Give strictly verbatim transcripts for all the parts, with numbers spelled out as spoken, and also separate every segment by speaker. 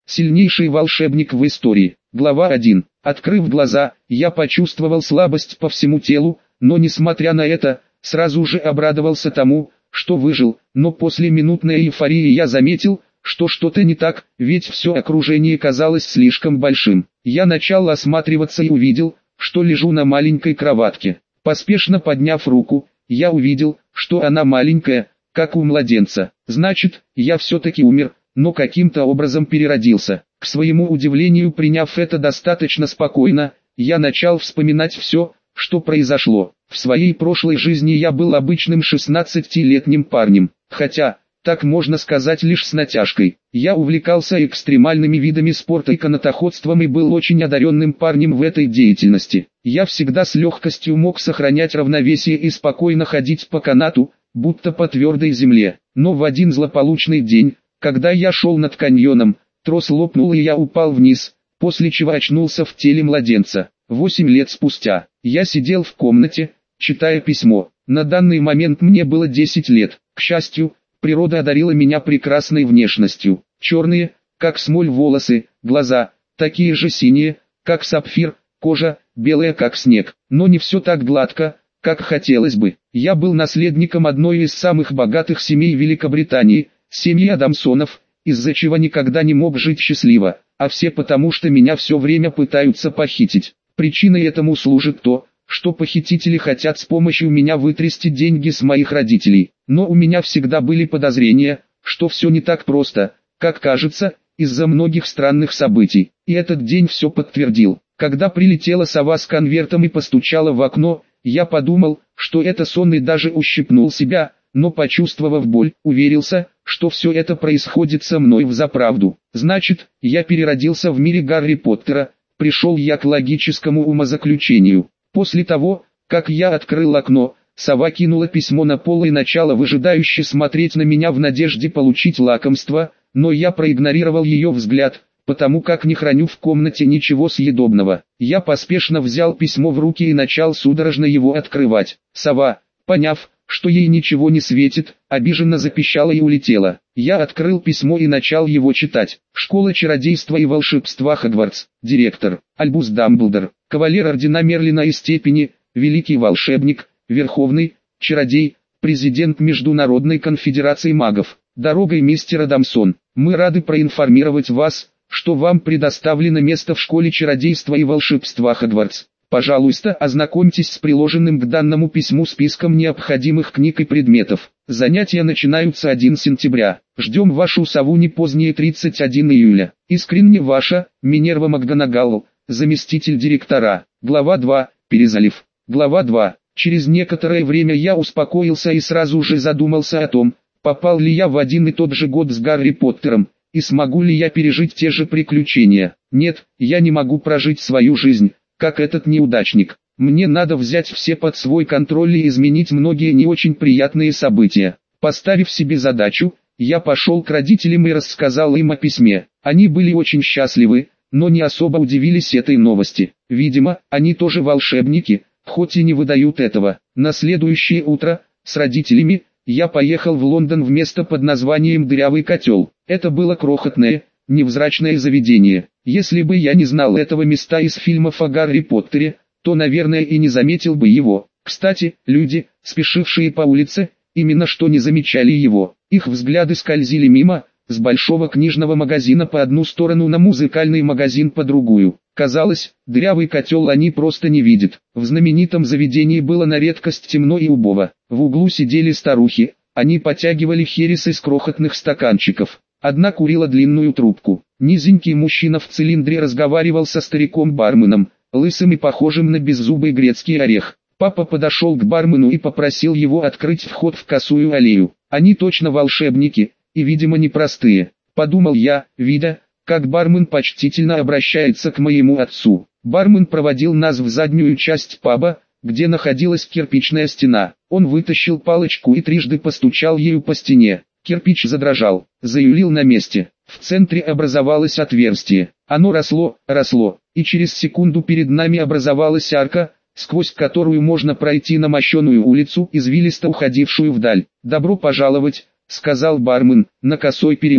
Speaker 1: Сильнейший волшебник в истории. Глава один. Открыв глаза, я почувствовал слабость по всему телу, но несмотря на это, сразу же обрадовался тому, что выжил, но после минутной эйфории я заметил, что что-то не так, ведь все окружение казалось слишком большим. Я начал осматриваться и увидел, что лежу на маленькой кроватке. Поспешно подняв руку, я увидел, что она маленькая, как у младенца. Значит, я все-таки умер, но каким-то образом переродился. К своему удивлению, приняв это достаточно спокойно, я начал вспоминать все, что произошло. В своей прошлой жизни я был обычным шестнадцатилетним парнем, хотя, так можно сказать лишь с натяжкой. Я увлекался экстремальными видами спорта и канатоходством и был очень одаренным парнем в этой деятельности. Я всегда с легкостью мог сохранять равновесие и спокойно ходить по канату, будто по твердой земле. Но в один злополучный день, когда я шел над каньоном, трос лопнул и я упал вниз, после чего очнулся в теле младенца. Восемь лет спустя, я сидел в комнате, читая письмо. На данный момент мне было десять лет. К счастью, природа одарила меня прекрасной внешностью. Черные, как смоль волосы, глаза, такие же синие, как сапфир, кожа, белая как снег. Но не все так гладко, как хотелось бы. Я был наследником одной из самых богатых семей Великобритании, семьи Адамсонов, из-за чего никогда не мог жить счастливо, а все потому, что меня все время пытаются похитить. Причиной этому служит то, что похитители хотят с помощью меня вытрясти деньги с моих родителей. Но у меня всегда были подозрения, что все не так просто, как кажется, из-за многих странных событий. И этот день все подтвердил. Когда прилетела сова с конвертом и постучала в окно, я подумал, что это сон и даже ущипнул себя, но почувствовав боль, уверился, что все это происходит со мной взаправду. Значит, я переродился в мире Гарри Поттера, пришел я к логическому умозаключению. После того, как я открыл окно, сова кинула письмо на пол и начала выжидающе смотреть на меня в надежде получить лакомство, но я проигнорировал ее взгляд, потому как не храню в комнате ничего съедобного. Я поспешно взял письмо в руки и начал судорожно его открывать. Сова, поняв, что ей ничего не светит, обиженно запищала и улетела. Я открыл письмо и начал его читать. Школа чародейства и волшебства Хогвартс. Директор Альбус Дамблдор. Кавалер ордена Мерлина и степени, великий волшебник, верховный, чародей, президент Международной конфедерации магов. Дорогой мистер Адамсон. Мы рады проинформировать вас, что вам предоставлено место в школе чародейства и волшебства Хогвартс. Пожалуйста, ознакомьтесь с приложенным к данному письму списком необходимых книг и предметов. Занятия начинаются первого сентября. Ждем вашу сову не позднее тридцать первого июля. Искренне ваша, Минерва МакГонагал, заместитель директора. Глава два. Перезалив. Глава два. Через некоторое время я успокоился и сразу же задумался о том, попал ли я в один и тот же год с Гарри Поттером, и смогу ли я пережить те же приключения. Нет, я не могу прожить свою жизнь, как этот неудачник. Мне надо взять все под свой контроль и изменить многие не очень приятные события. Поставив себе задачу, я пошел к родителям и рассказал им о письме. Они были очень счастливы, но не особо удивились этой новости. Видимо, они тоже волшебники, хоть и не выдают этого. На следующее утро, с родителями, я поехал в Лондон в место под названием «Дырявый котел». Это было крохотное, невзрачное заведение. Если бы я не знал этого места из фильмов о Гарри Поттере, то, наверное, и не заметил бы его. Кстати, люди, спешившие по улице, именно что не замечали его. Их взгляды скользили мимо, с большого книжного магазина по одну сторону на музыкальный магазин по другую. Казалось, дырявый котел они просто не видят. В знаменитом заведении было на редкость темно и убого. В углу сидели старухи, они потягивали херес из крохотных стаканчиков. Одна курила длинную трубку. Низенький мужчина в цилиндре разговаривал со стариком-барменом, лысым и похожим на беззубый грецкий орех. Папа подошел к бармену и попросил его открыть вход в косую аллею. Они точно волшебники, и видимо непростые, подумал я, видя, как бармен почтительно обращается к моему отцу. Бармен проводил нас в заднюю часть паба, где находилась кирпичная стена. Он вытащил палочку и трижды постучал ею по стене. Кирпич задрожал, заюлил на месте. В центре образовалось отверстие. Оно росло, росло, и через секунду перед нами образовалась арка, сквозь которую можно пройти на мощеную улицу, извилисто уходившую вдаль. «Добро пожаловать», — сказал бармен, — «на косой переулок».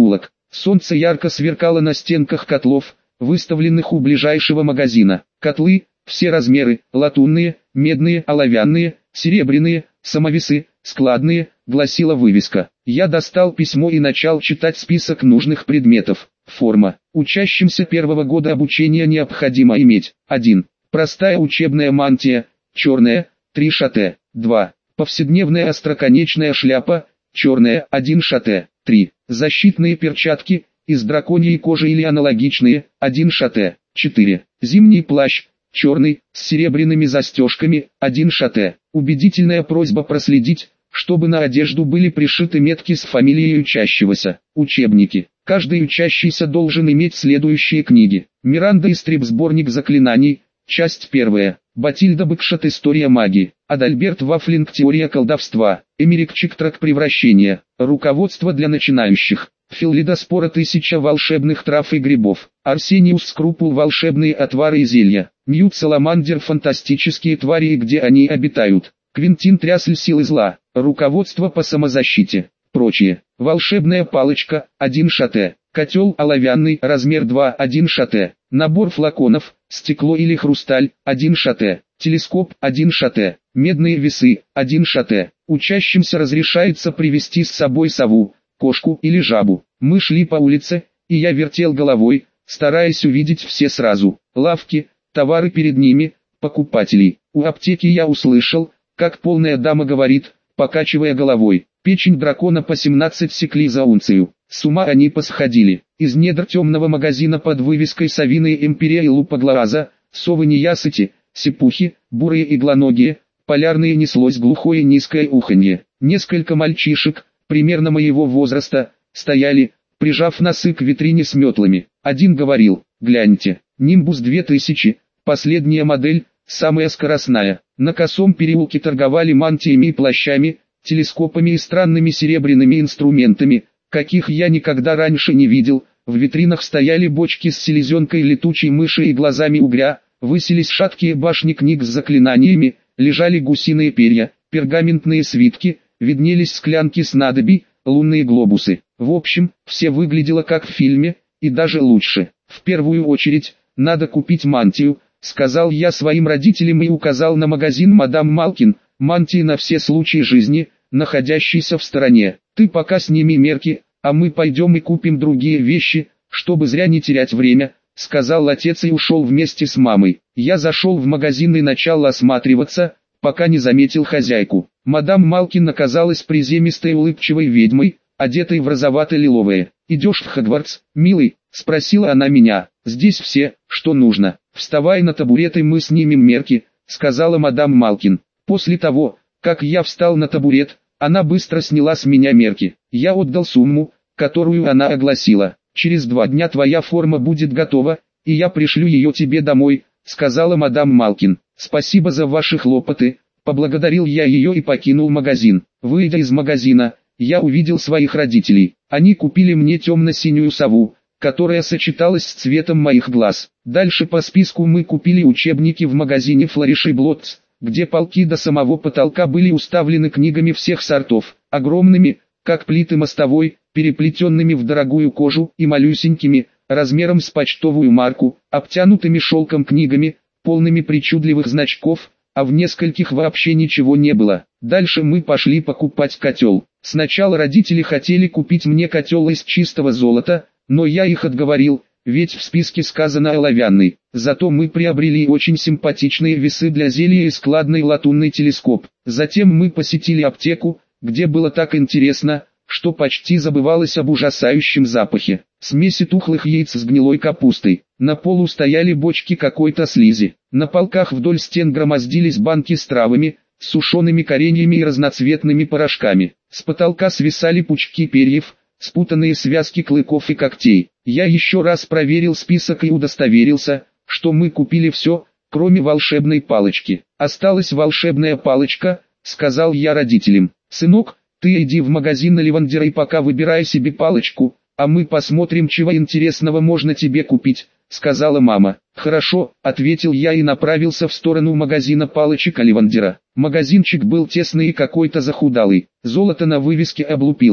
Speaker 1: Солнце ярко сверкало на стенках котлов, выставленных у ближайшего магазина. Котлы, все размеры, латунные, медные, оловянные, серебряные, самовесы, складные, гласила вывеска. Я достал письмо и начал читать список нужных предметов. Форма. Учащимся первого года обучения необходимо иметь. один. Простая учебная мантия, черная, три шате. два. Повседневная остроконечная шляпа, черная, один шате. три. Защитные перчатки, из драконьей кожи или аналогичные, один шате. четыре. Зимний плащ, черный, с серебряными застежками, один шате. Убедительная просьба проследить, чтобы на одежду были пришиты метки с фамилией учащегося. Учебники. Каждый учащийся должен иметь следующие книги. Миранда Истреб, сборник заклинаний, часть первая. Батильда Бэкшот, история магии. Адальберт Вафлинг, теория колдовства. Эмерик Чиктрак, превращение. Руководство для начинающих. Филлидоспора, тысяча волшебных трав и грибов. Арсениус Скрупул, волшебные отвары и зелья. Ньют Саламандер, фантастические твари и где они обитают. Квинтин Трясль, силы зла. Руководство по самозащите. Прочее. Волшебная палочка, один шате. Котел оловянный, размер два, один шате. Набор флаконов, стекло или хрусталь, один шате. Телескоп, один шате. Медные весы, один шате. Учащимся разрешается привезти с собой сову, кошку или жабу. Мы шли по улице, и я вертел головой, стараясь увидеть все сразу. Лавки, товары перед ними, покупателей. У аптеки я услышал, как полная дама говорит, покачивая головой: печень дракона по семнадцать секлей за унцию. С ума они посходили. Из недр темного магазина под вывеской «Совиная империя» и лупоглаза, совы неясыти, сипухи, бурые иглоногие, полярные, неслось глухое низкое уханье. Несколько мальчишек, примерно моего возраста, стояли, прижав носы к витрине с метлами. Один говорил: гляньте, Нимбус две тысячи, последняя модель, самая скоростная. На косом переулке торговали мантиями и плащами, телескопами и странными серебряными инструментами, каких я никогда раньше не видел. В витринах стояли бочки с селезенкой летучей мыши и глазами угря, высились шаткие башни книг с заклинаниями, лежали гусиные перья, пергаментные свитки, виднелись склянки снадобий, лунные глобусы. В общем, все выглядело как в фильме, и даже лучше. В первую очередь, надо купить мантию, сказал я своим родителям и указал на магазин «Мадам Малкин», мантии на все случаи жизни, находящийся в стороне. Ты пока сними мерки, а мы пойдем и купим другие вещи, чтобы зря не терять время, сказал отец и ушел вместе с мамой. Я зашел в магазин и начал осматриваться, пока не заметил хозяйку. Мадам Малкин оказалась приземистой улыбчивой ведьмой, одетой в розовато-лиловое. «Идешь в Хогвартс, милый?» — спросила она меня. «Здесь все, что нужно. Вставай на табурет и мы снимем мерки», — сказала мадам Малкин. После того, как я встал на табурет, она быстро сняла с меня мерки. Я отдал сумму, которую она огласила. «Через два дня твоя форма будет готова, и я пришлю ее тебе домой», — сказала мадам Малкин. «Спасибо за ваши хлопоты», — поблагодарил я ее и покинул магазин. Выйдя из магазина, я увидел своих родителей. Они купили мне темно-синюю сову, которая сочеталась с цветом моих глаз. Дальше по списку мы купили учебники в магазине Flourish и Blotts, где полки до самого потолка были уставлены книгами всех сортов, огромными, как плиты мостовой, переплетенными в дорогую кожу, и малюсенькими, размером с почтовую марку, обтянутыми шелком книгами, полными причудливых значков, а в нескольких вообще ничего не было. Дальше мы пошли покупать котел. Сначала родители хотели купить мне котел из чистого золота, но я их отговорил, ведь в списке сказано оловянный. Зато мы приобрели очень симпатичные весы для зелья и складный латунный телескоп. Затем мы посетили аптеку, где было так интересно, что почти забывалось об ужасающем запахе. Смеси тухлых яиц с гнилой капустой. На полу стояли бочки какой-то слизи. На полках вдоль стен громоздились банки с травами, сушеными кореньями и разноцветными порошками. С потолка свисали пучки перьев, спутанные связки клыков и когтей. Я еще раз проверил список и удостоверился, что мы купили все, кроме волшебной палочки. «Осталась волшебная палочка», — сказал я родителям. «Сынок, ты иди в магазин Оливандера и пока выбирай себе палочку, а мы посмотрим, чего интересного можно тебе купить», — сказала мама. «Хорошо», — ответил я и направился в сторону магазина палочек Оливандера. Магазинчик был тесный и какой-то захудалый. Золото на вывеске облупилось,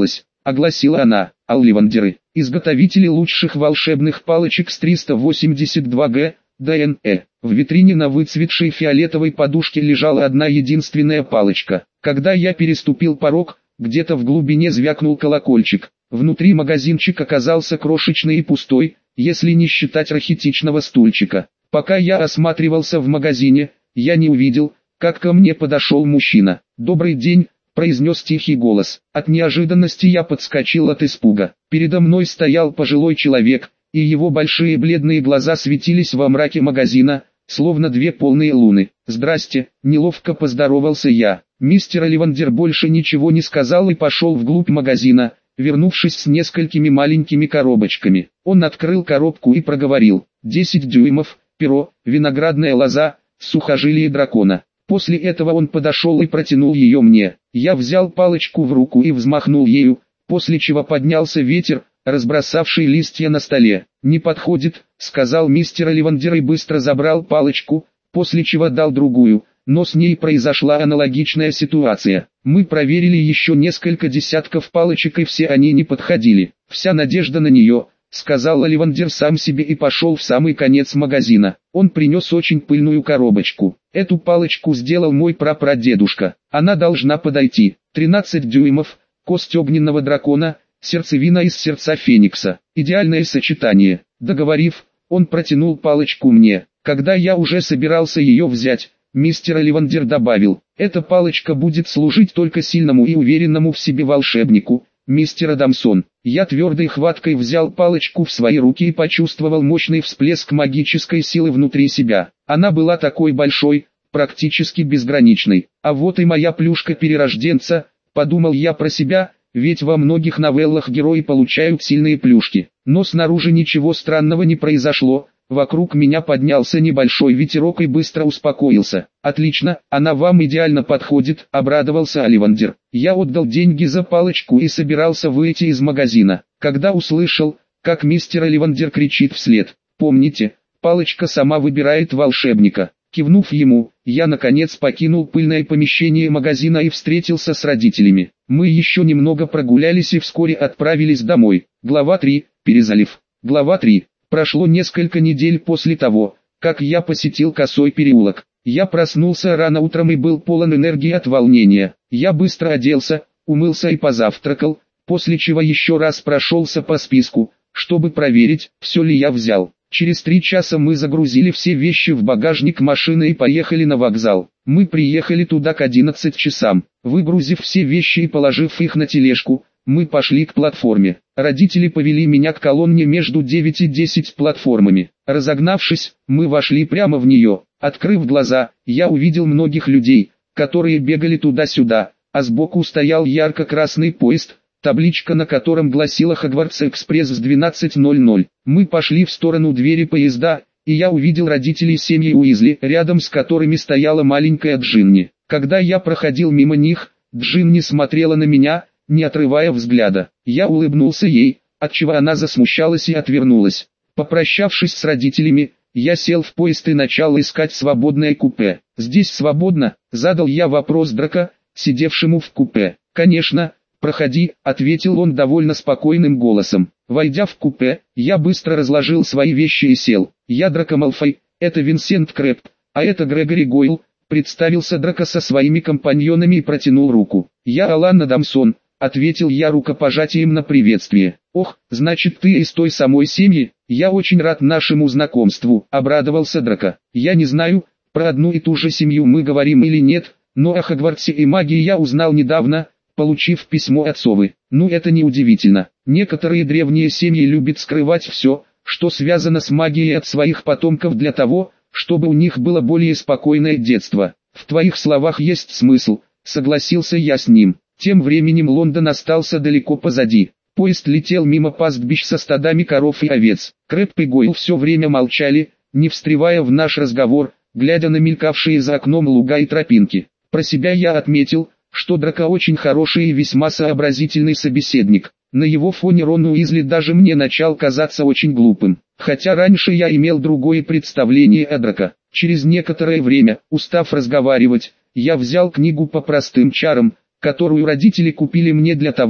Speaker 1: огласила она. Алливандеры, изготовители лучших волшебных палочек с триста восемьдесят два гэ, дэ эн э. В витрине на выцветшей фиолетовой подушке лежала одна единственная палочка. Когда я переступил порог, где-то в глубине звякнул колокольчик. Внутри магазинчик оказался крошечный и пустой, если не считать рахитичного стульчика. Пока я осматривался в магазине, я не увидел, как ко мне подошел мужчина. «Добрый день», — произнес тихий голос. От неожиданности я подскочил от испуга. Передо мной стоял пожилой человек, и его большие бледные глаза светились во мраке магазина, словно две полные луны. «Здрасте», — неловко поздоровался я. Мистер Оливандер больше ничего не сказал и пошел вглубь магазина, вернувшись с несколькими маленькими коробочками. Он открыл коробку и проговорил: «десять дюймов, перо, виноградная лоза, сухожилие дракона». После этого он подошел и протянул ее мне. Я взял палочку в руку и взмахнул ею, после чего поднялся ветер, разбросавший листья на столе. «Не подходит», — сказал мистер Оливандер и быстро забрал палочку, после чего дал другую, но с ней произошла аналогичная ситуация. Мы проверили еще несколько десятков палочек и все они не подходили. «Вся надежда на нее», — сказал Оливандер сам себе и пошел в самый конец магазина. Он принес очень пыльную коробочку. «Эту палочку сделал мой прапрадедушка. Она должна подойти. тринадцать дюймов, кость огненного дракона, сердцевина из сердца феникса. Идеальное сочетание». Договорив, он протянул палочку мне. Когда я уже собирался ее взять, мистер Оливандер добавил: «Эта палочка будет служить только сильному и уверенному в себе волшебнику, мистер Адамсон». Я твердой хваткой взял палочку в свои руки и почувствовал мощный всплеск магической силы внутри себя. Она была такой большой, практически безграничной. А вот и моя плюшка перерожденца, подумал я про себя, ведь во многих новеллах герои получают сильные плюшки. Но снаружи ничего странного не произошло. Вокруг меня поднялся небольшой ветерок и быстро успокоился. «Отлично, она вам идеально подходит», — обрадовался Оливандер. Я отдал деньги за палочку и собирался выйти из магазина, когда услышал, как мистер Оливандер кричит вслед: «Помните, палочка сама выбирает волшебника». Кивнув ему, я наконец покинул пыльное помещение магазина и встретился с родителями. Мы еще немного прогулялись и вскоре отправились домой. Глава три. Перезалив. Глава три. Прошло несколько недель после того, как я посетил Косой переулок. Я проснулся рано утром и был полон энергии от волнения. Я быстро оделся, умылся и позавтракал, после чего еще раз прошелся по списку, чтобы проверить, все ли я взял. Через три часа мы загрузили все вещи в багажник машины и поехали на вокзал. Мы приехали туда к одиннадцати часам. Выгрузив все вещи и положив их на тележку, мы пошли к платформе. Родители повели меня к колонне между девять и десять платформами. Разогнавшись, мы вошли прямо в нее. Открыв глаза, я увидел многих людей, которые бегали туда-сюда, а сбоку стоял ярко-красный поезд, табличка на котором гласила «Хогвартс-экспресс» с двенадцати ноль-ноль. Мы пошли в сторону двери поезда, и я увидел родителей семьи Уизли, рядом с которыми стояла маленькая Джинни. Когда я проходил мимо них, Джинни смотрела на меня, не отрывая взгляда. Я улыбнулся ей, отчего она засмущалась и отвернулась. Попрощавшись с родителями, я сел в поезд и начал искать свободное купе. «Здесь свободно?» — задал я вопрос Драко, сидевшему в купе. «Конечно, проходи», — ответил он довольно спокойным голосом. Войдя в купе, я быстро разложил свои вещи и сел. «Я Драко Малфой, это Винсент Крэб, а это Грегори Гойл», — представился Драко со своими компаньонами и протянул руку. «Я Алан Адамсон», — ответил я рукопожатием на приветствие. «Ох, значит ты из той самой семьи? Я очень рад нашему знакомству», — обрадовался Драко. «Я не знаю, про одну и ту же семью мы говорим или нет, но о Хогвартсе и магии я узнал недавно, получив письмо от совы. Ну это не удивительно. Некоторые древние семьи любят скрывать все, что связано с магией от своих потомков для того, чтобы у них было более спокойное детство. В твоих словах есть смысл», — согласился я с ним. Тем временем Лондон остался далеко позади. Поезд летел мимо пастбищ со стадами коров и овец. Крэб и Гойл все время молчали, не встревая в наш разговор, глядя на мелькавшие за окном луга и тропинки. Про себя я отметил, что Драко очень хороший и весьма сообразительный собеседник. На его фоне Рон Уизли даже мне начал казаться очень глупым. Хотя раньше я имел другое представление о Драко. Через некоторое время, устав разговаривать, я взял книгу по простым чарам, которую родители купили мне для того,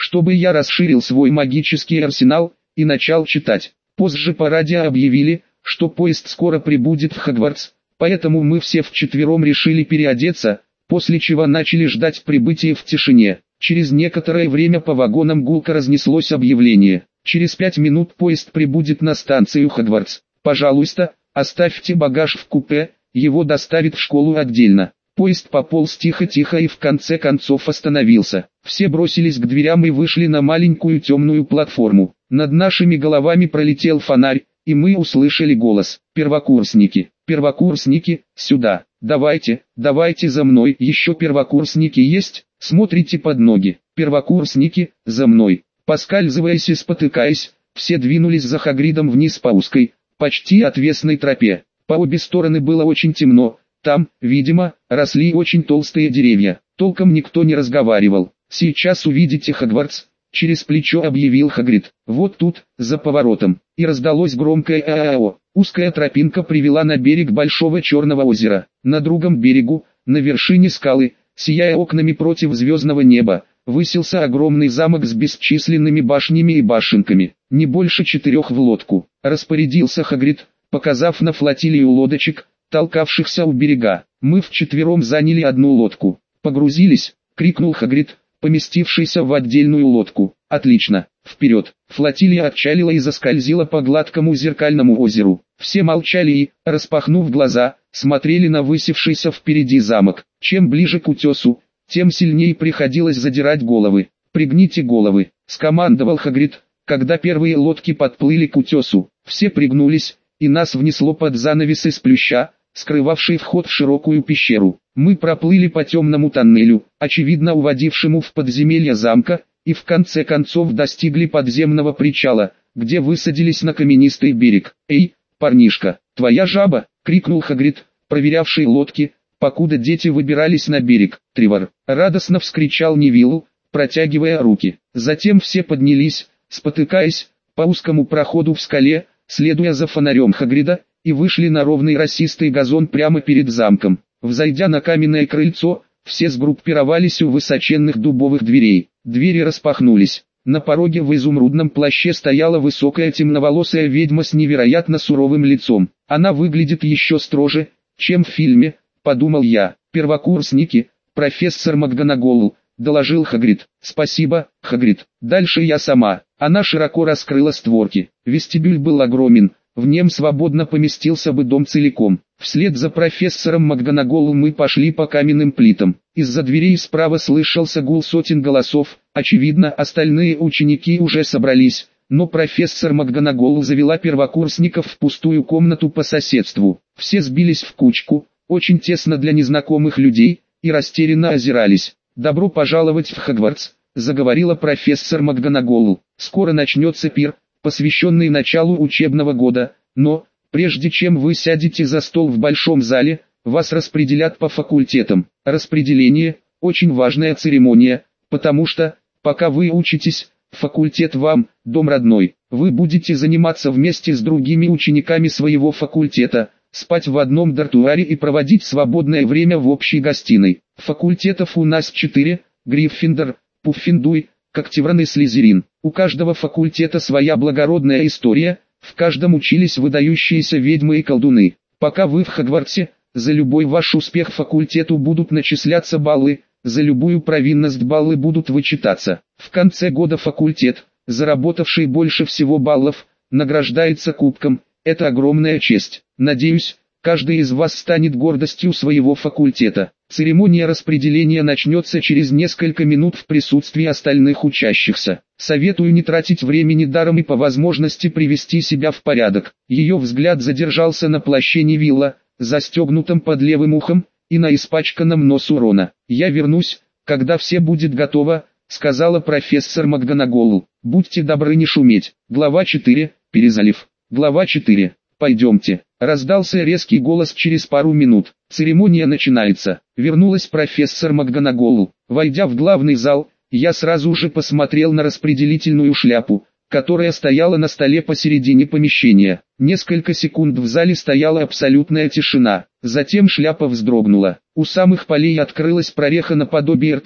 Speaker 1: чтобы я расширил свой магический арсенал и начал читать. Позже по радио объявили, что поезд скоро прибудет в Хогвартс, поэтому мы все вчетвером решили переодеться, после чего начали ждать прибытия в тишине. Через некоторое время по вагонам гулко разнеслось объявление: через пять минут поезд прибудет на станцию Хогвартс. Пожалуйста, оставьте багаж в купе, его доставят в школу отдельно. Поезд пополз тихо-тихо и в конце концов остановился. Все бросились к дверям и вышли на маленькую темную платформу. Над нашими головами пролетел фонарь, и мы услышали голос: «Первокурсники, первокурсники, сюда! Давайте, давайте за мной! Еще первокурсники есть? Смотрите под ноги! Первокурсники, за мной!» Поскальзываясь и спотыкаясь, все двинулись за Хагридом вниз по узкой, почти отвесной тропе. По обе стороны было очень темно. Там, видимо, росли очень толстые деревья. Толком никто не разговаривал. «Сейчас увидите Хогвартс», — через плечо объявил Хагрид. «Вот тут, за поворотом». И раздалось громкое «а-а-о». Узкая тропинка привела на берег большого черного озера. На другом берегу, на вершине скалы, сияя окнами против звездного неба, высился огромный замок с бесчисленными башнями и башенками. Не больше четырех в лодку. Распорядился Хагрид, показав на флотилию лодочек, толкавшихся у берега. Мы вчетвером заняли одну лодку. «Погрузились!» — крикнул Хагрид, поместившийся в отдельную лодку. «Отлично! Вперед!» Флотилия отчалила и заскользила по гладкому зеркальному озеру. Все молчали и, распахнув глаза, смотрели на высевшийся впереди замок. Чем ближе к утесу, тем сильнее приходилось задирать головы. «Пригните головы!» — скомандовал Хагрид, когда первые лодки подплыли к утесу. Все пригнулись, и нас внесло под занавес из плюща, скрывавший вход в широкую пещеру. Мы проплыли по темному тоннелю, очевидно уводившему в подземелье замка, и в конце концов достигли подземного причала, где высадились на каменистый берег. «Эй, парнишка, твоя жаба!» — крикнул Хагрид, проверявший лодки, покуда дети выбирались на берег. «Тревор!» — радостно вскричал Невилл, протягивая руки. Затем все поднялись, спотыкаясь, по узкому проходу в скале, следуя за фонарем Хагрида, и вышли на ровный росистый газон прямо перед замком. Взойдя на каменное крыльцо, все сгруппировались у высоченных дубовых дверей. Двери распахнулись. На пороге в изумрудном плаще стояла высокая темноволосая ведьма с невероятно суровым лицом. Она выглядит еще строже, чем в фильме, подумал я. «Первокурсники, профессор МакГонагall», — доложил Хагрид. «Спасибо, Хагрид. Дальше я сама». Она широко раскрыла створки. Вестибюль был огромен. В нем свободно поместился бы дом целиком. Вслед за профессором МакГонагall мы пошли по каменным плитам. Из-за дверей справа слышался гул сотен голосов. Очевидно, остальные ученики уже собрались, но профессор МакГонагall завела первокурсников в пустую комнату по соседству. Все сбились в кучку, очень тесно для незнакомых людей, и растерянно озирались. «Добро пожаловать в Хогвартс», — заговорила профессор МакГонагall. «Скоро начнется пир, посвященный началу учебного года, но, прежде чем вы сядете за стол в большом зале, вас распределят по факультетам. Распределение – очень важная церемония, потому что, пока вы учитесь, факультет вам – дом родной. Вы будете заниматься вместе с другими учениками своего факультета, спать в одном дартуаре и проводить свободное время в общей гостиной. Факультетов у нас четыре – Гриффиндор, Пуффиндуй, Когтевран и Слизерин. У каждого факультета своя благородная история, в каждом учились выдающиеся ведьмы и колдуны. Пока вы в Хогвартсе, за любой ваш успех факультету будут начисляться баллы, за любую провинность баллы будут вычитаться. В конце года факультет, заработавший больше всего баллов, награждается кубком. Это огромная честь. Надеюсь, каждый из вас станет гордостью своего факультета. Церемония распределения начнется через несколько минут в присутствии остальных учащихся. Советую не тратить времени даром и по возможности привести себя в порядок. Ее взгляд задержался на плаще Невилла, застегнутом под левым ухом, и на испачканном носу Рона. «Я вернусь, когда все будет готово», — сказала профессор МакГонагall. «Будьте добры не шуметь». Глава четыре. Перезалив. Глава четыре. «Пойдемте». Раздался резкий голос через пару минут. «Церемония начинается». Вернулась профессор МакГонагall. Войдя в главный зал, я сразу же посмотрел на распределительную шляпу, которая стояла на столе посередине помещения. Несколько секунд в зале стояла абсолютная тишина. Затем шляпа вздрогнула. У самых полей открылась прореха наподобие рта,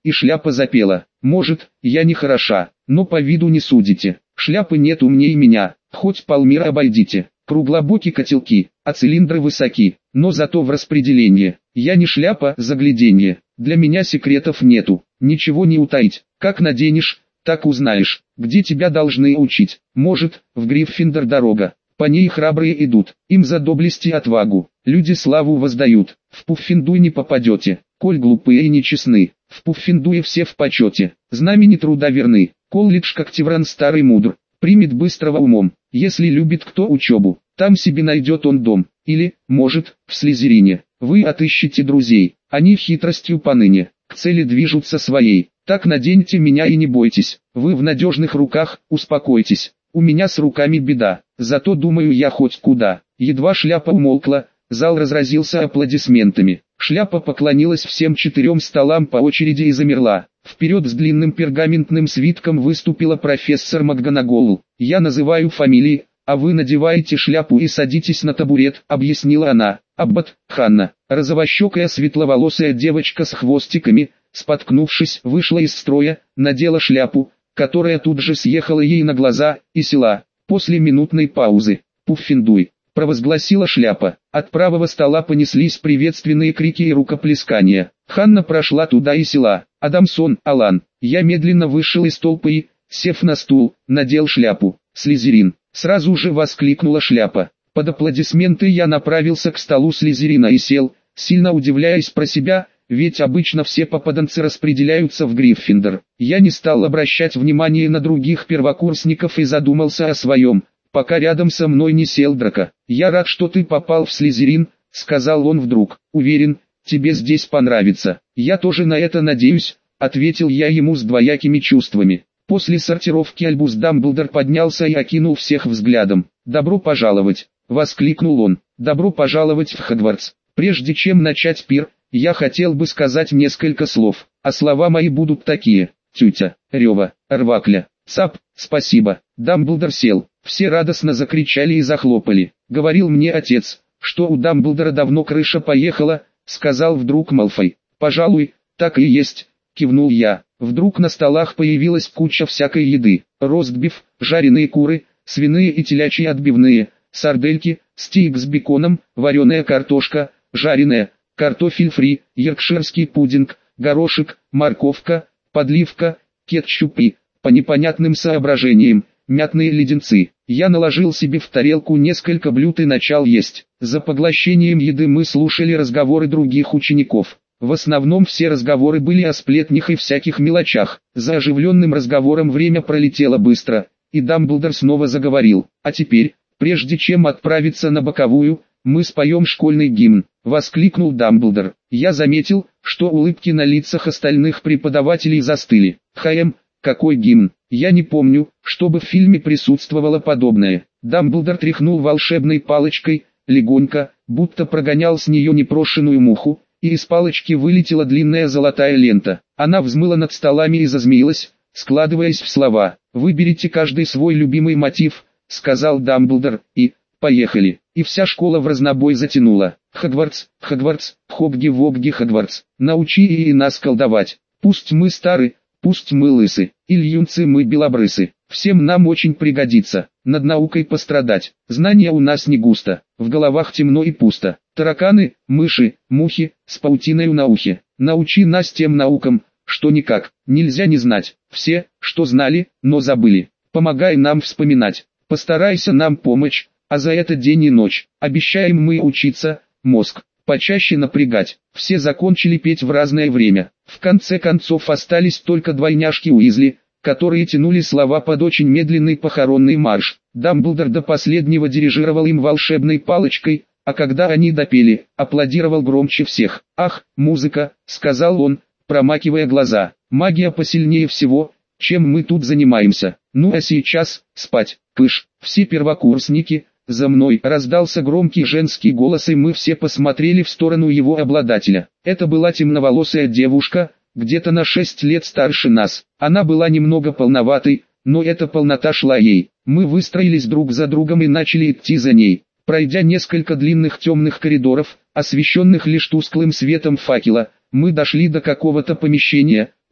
Speaker 1: и шляпа запела. Может, я не хороша, но по виду не судите. Шляпы нет умнее меня, хоть полмира обойдите. Круглобоки котелки, а цилиндры высоки, но зато в распределении. Я не шляпа, загляденье. Для меня секретов нету, ничего не утаить. Как наденешь, так узнаешь, где тебя должны учить. Может, в Гриффиндор дорога. По ней храбрые идут, им за доблесть и отвагу. Люди славу воздают, в Пуффендуй не попадете. Коль глупые и нечестны, в Пуффендуе все в почете. Знамени труда верны, колледж как Тевран старый мудр. Примет быстрого умом, если любит кто учебу, там себе найдет он дом. Или, может, в Слизерине, вы отыщете друзей, они хитростью поныне, к цели движутся своей. Так наденьте меня и не бойтесь, вы в надежных руках, успокойтесь. У меня с руками беда, зато думаю я хоть куда. Едва шляпа умолкла, зал разразился аплодисментами. Шляпа поклонилась всем четырем столам по очереди и замерла. Вперед с длинным пергаментным свитком выступила профессор МакГонагall. «Я называю фамилии, а вы надеваете шляпу и садитесь на табурет», — объяснила она. Аббат, Ханна, розовощекая светловолосая девочка с хвостиками, споткнувшись, вышла из строя, надела шляпу, которая тут же съехала ей на глаза, и села. После минутной паузы «Пуффендуй», провозгласила шляпа. От правого стола понеслись приветственные крики и рукоплескания. Ханна прошла туда и села. Адамсон, Алан. Я медленно вышел из толпы и, сев на стул, надел шляпу. Слизерин. Сразу же воскликнула шляпа. Под аплодисменты я направился к столу Слизерина и сел, сильно удивляясь про себя, ведь обычно все попаданцы распределяются в Гриффиндор. Я не стал обращать внимания на других первокурсников и задумался о своем, пока рядом со мной не сел Драко. «Я рад, что ты попал в Слизерин», — сказал он вдруг. «Уверен, тебе здесь понравится». «Я тоже на это надеюсь», — ответил я ему с двоякими чувствами. После сортировки Альбус Дамблдор поднялся и окинул всех взглядом. «Добро пожаловать», — воскликнул он. «Добро пожаловать в Хогвартс. Прежде чем начать пир, я хотел бы сказать несколько слов, а слова мои будут такие: тютя, рева, рвакля, цап, спасибо». Дамблдор сел, все радостно закричали и захлопали. «Говорил мне отец, что у Дамблдора давно крыша поехала», — сказал вдруг Малфой. «Пожалуй, так и есть», — кивнул я. Вдруг на столах появилась куча всякой еды: ростбиф, жареные куры, свиные и телячьи отбивные, сардельки, стейк с беконом, вареная картошка, жареная, картофель фри, йоркширский пудинг, горошек, морковка, подливка, кетчуп и, по непонятным соображениям, мятные леденцы. Я наложил себе в тарелку несколько блюд и начал есть. За поглощением еды мы слушали разговоры других учеников. В основном все разговоры были о сплетнях и всяких мелочах. За оживленным разговором время пролетело быстро, и Дамблдор снова заговорил. «А теперь, прежде чем отправиться на боковую, мы споем школьный гимн», — воскликнул Дамблдор. Я заметил, что улыбки на лицах остальных преподавателей застыли. «Хм, какой гимн? Я не помню, чтобы в фильме присутствовало подобное». Дамблдор тряхнул волшебной палочкой, легонько, будто прогонял с нее непрошенную муху, и из палочки вылетела длинная золотая лента. Она взмыла над столами и зазмеилась, складываясь в слова. «Выберите каждый свой любимый мотив», — сказал Дамблдор, — «и, поехали». И вся школа в разнобой затянула. «Хогвартс, Хогвартс, Хогги-Вогги Хогвартс, научи и нас колдовать. Пусть мы стары, пусть мы лысы, и льюнцы мы белобрысы. Всем нам очень пригодится, над наукой пострадать. Знания у нас не густо, в головах темно и пусто. Тараканы, мыши, мухи, с паутиною на ухе. Научи нас тем наукам, что никак нельзя не знать. Все, что знали, но забыли. Помогай нам вспоминать. Постарайся нам помочь, а за это день и ночь. Обещаем мы учиться, мозг почаще напрягать». Все закончили петь в разное время. В конце концов остались только двойняшки Уизли, которые тянули слова под очень медленный похоронный марш. Дамблдор до последнего дирижировал им волшебной палочкой, а когда они допели, аплодировал громче всех. «Ах, музыка», — сказал он, промакивая глаза. «Магия посильнее всего, чем мы тут занимаемся. Ну а сейчас, спать, кыш». Все первокурсники, за мной, раздался громкий женский голос, и мы все посмотрели в сторону его обладателя. Это была темноволосая девушка, где-то на шесть лет старше нас. Она была немного полноватой, но эта полнота шла ей. Мы выстроились друг за другом и начали идти за ней. Пройдя несколько длинных темных коридоров, освещенных лишь тусклым светом факела, мы дошли до какого-то помещения,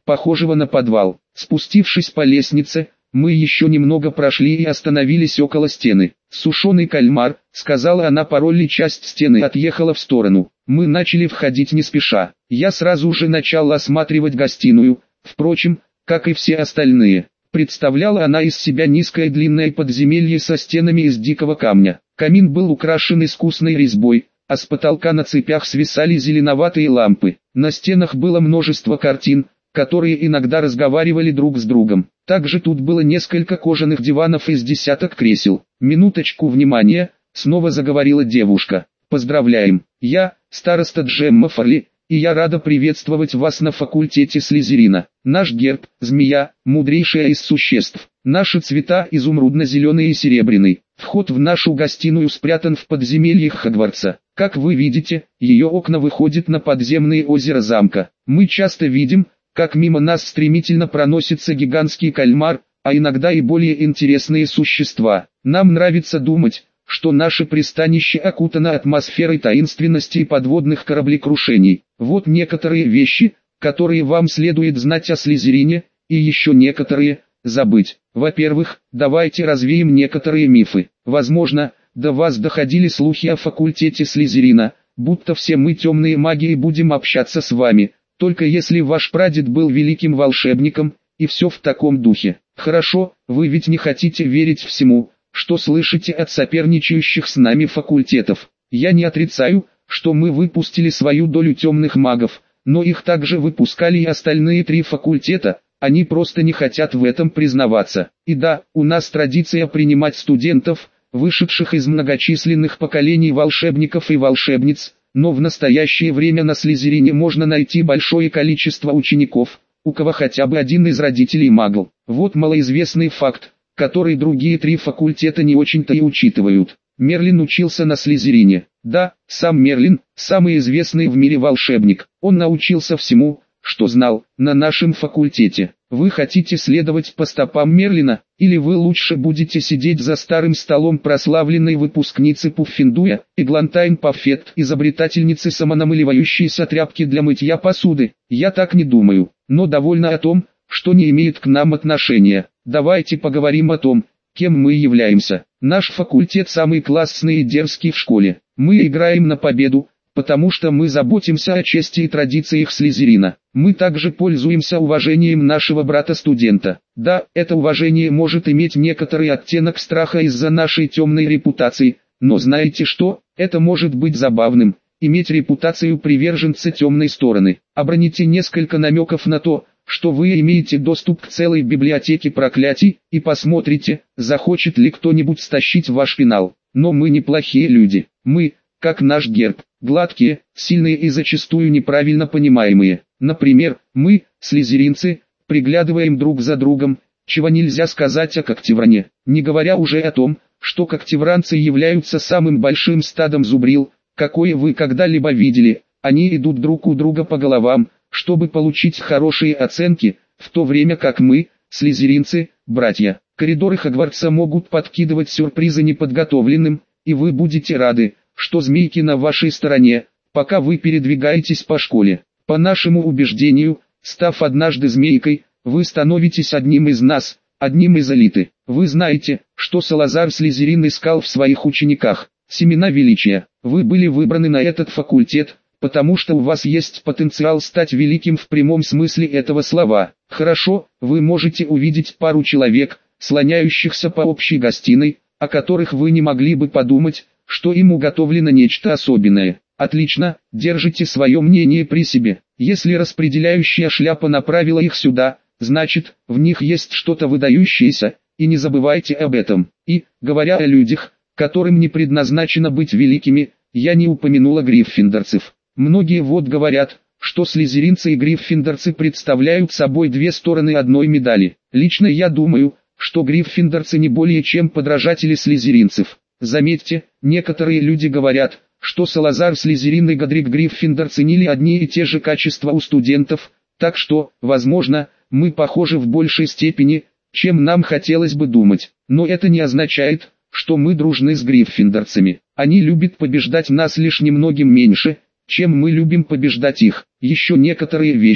Speaker 1: похожего на подвал. Спустившись по лестнице, мы еще немного прошли и остановились около стены. «Сушеный кальмар», — сказала она пароль, и часть стены отъехала в сторону. Мы начали входить не спеша. Я сразу же начал осматривать гостиную, впрочем, как и все остальные. Представляла она из себя низкое длинное подземелье со стенами из дикого камня. Камин был украшен искусной резьбой, а с потолка на цепях свисали зеленоватые лампы. На стенах было множество картин, которые иногда разговаривали друг с другом. Также тут было несколько кожаных диванов и с десяток кресел. «Минуточку внимания», — снова заговорила девушка. «Поздравляем, я, староста Джемма Фарли, и я рада приветствовать вас на факультете Слизерина. Наш герб – змея, мудрейшая из существ. Наши цвета – изумрудно-зеленый и серебряный. Вход в нашу гостиную спрятан в подземельях Хогвартса. Как вы видите, ее окна выходят на подземные озера замка. Мы часто видим, как мимо нас стремительно проносится гигантский кальмар, а иногда и более интересные существа. Нам нравится думать, что наше пристанище окутано атмосферой таинственности и подводных кораблекрушений. Вот некоторые вещи, которые вам следует знать о Слизерине, и еще некоторые забыть. Во-первых, давайте развеем некоторые мифы. Возможно, до вас доходили слухи о факультете Слизерина, будто все мы темные маги и будем общаться с вами, только если ваш прадед был великим волшебником, и все в таком духе. Хорошо, вы ведь не хотите верить всему, что слышите от соперничающих с нами факультетов. Я не отрицаю, что мы выпустили свою долю темных магов, но их также выпускали и остальные три факультета, они просто не хотят в этом признаваться. И да, у нас традиция принимать студентов, вышедших из многочисленных поколений волшебников и волшебниц, но в настоящее время на Слизерине можно найти большое количество учеников, у кого хотя бы один из родителей магл. Вот малоизвестный факт, который другие три факультета не очень-то и учитывают. Мерлин учился на Слизерине. Да, сам Мерлин, самый известный в мире волшебник. Он научился всему, что знал, на нашем факультете. Вы хотите следовать по стопам Мерлина, или вы лучше будете сидеть за старым столом прославленной выпускницы Пуффиндуя, Эглантайн Паффет, изобретательницы самонамыливающейся тряпки для мытья посуды? Я так не думаю, но довольно о том, что не имеет к нам отношения. Давайте поговорим о том, кем мы являемся. Наш факультет самый классный и дерзкий в школе. Мы играем на победу, потому что мы заботимся о чести и традициях Слизерина. Мы также пользуемся уважением нашего брата-студента. Да, это уважение может иметь некоторый оттенок страха из-за нашей темной репутации, но знаете что, это может быть забавным, иметь репутацию приверженца темной стороны. Оброните несколько намеков на то, что вы имеете доступ к целой библиотеке проклятий, и посмотрите, захочет ли кто-нибудь стащить ваш пенал. Но мы не плохие люди. Мы, как наш герб, гладкие, сильные и зачастую неправильно понимаемые. Например, мы, слизеринцы, приглядываем друг за другом, чего нельзя сказать о когтевране. Не говоря уже о том, что когтевранцы являются самым большим стадом зубрил, какое вы когда-либо видели. Они идут друг у друга по головам, чтобы получить хорошие оценки, в то время как мы, слизеринцы, братья. Коридоры Хогвартса могут подкидывать сюрпризы неподготовленным, и вы будете рады, что змейки на вашей стороне, пока вы передвигаетесь по школе. По нашему убеждению, став однажды змейкой, вы становитесь одним из нас, одним из элиты. Вы знаете, что Салазар Слизерин искал в своих учениках семена величия. Вы были выбраны на этот факультет, потому что у вас есть потенциал стать великим в прямом смысле этого слова. Хорошо, вы можете увидеть пару человек, слоняющихся по общей гостиной, о которых вы не могли бы подумать, что им уготовлено нечто особенное. Отлично, держите свое мнение при себе. Если распределяющая шляпа направила их сюда, значит, в них есть что-то выдающееся, и не забывайте об этом. И, говоря о людях, которым не предназначено быть великими, я не упомянула гриффиндорцев. Многие вот говорят, что слизеринцы и гриффиндорцы представляют собой две стороны одной медали. Лично я думаю, что гриффиндорцы не более чем подражатели слизеринцев. Заметьте, некоторые люди говорят, что Салазар Слизерин и Годрик Гриффиндор ценили одни и те же качества у студентов, так что, возможно, мы похожи в большей степени, чем нам хотелось бы думать. Но это не означает, что мы дружны с гриффиндорцами. Они любят побеждать нас лишь немногим меньше, чем мы любим побеждать их. Еще некоторые вещи,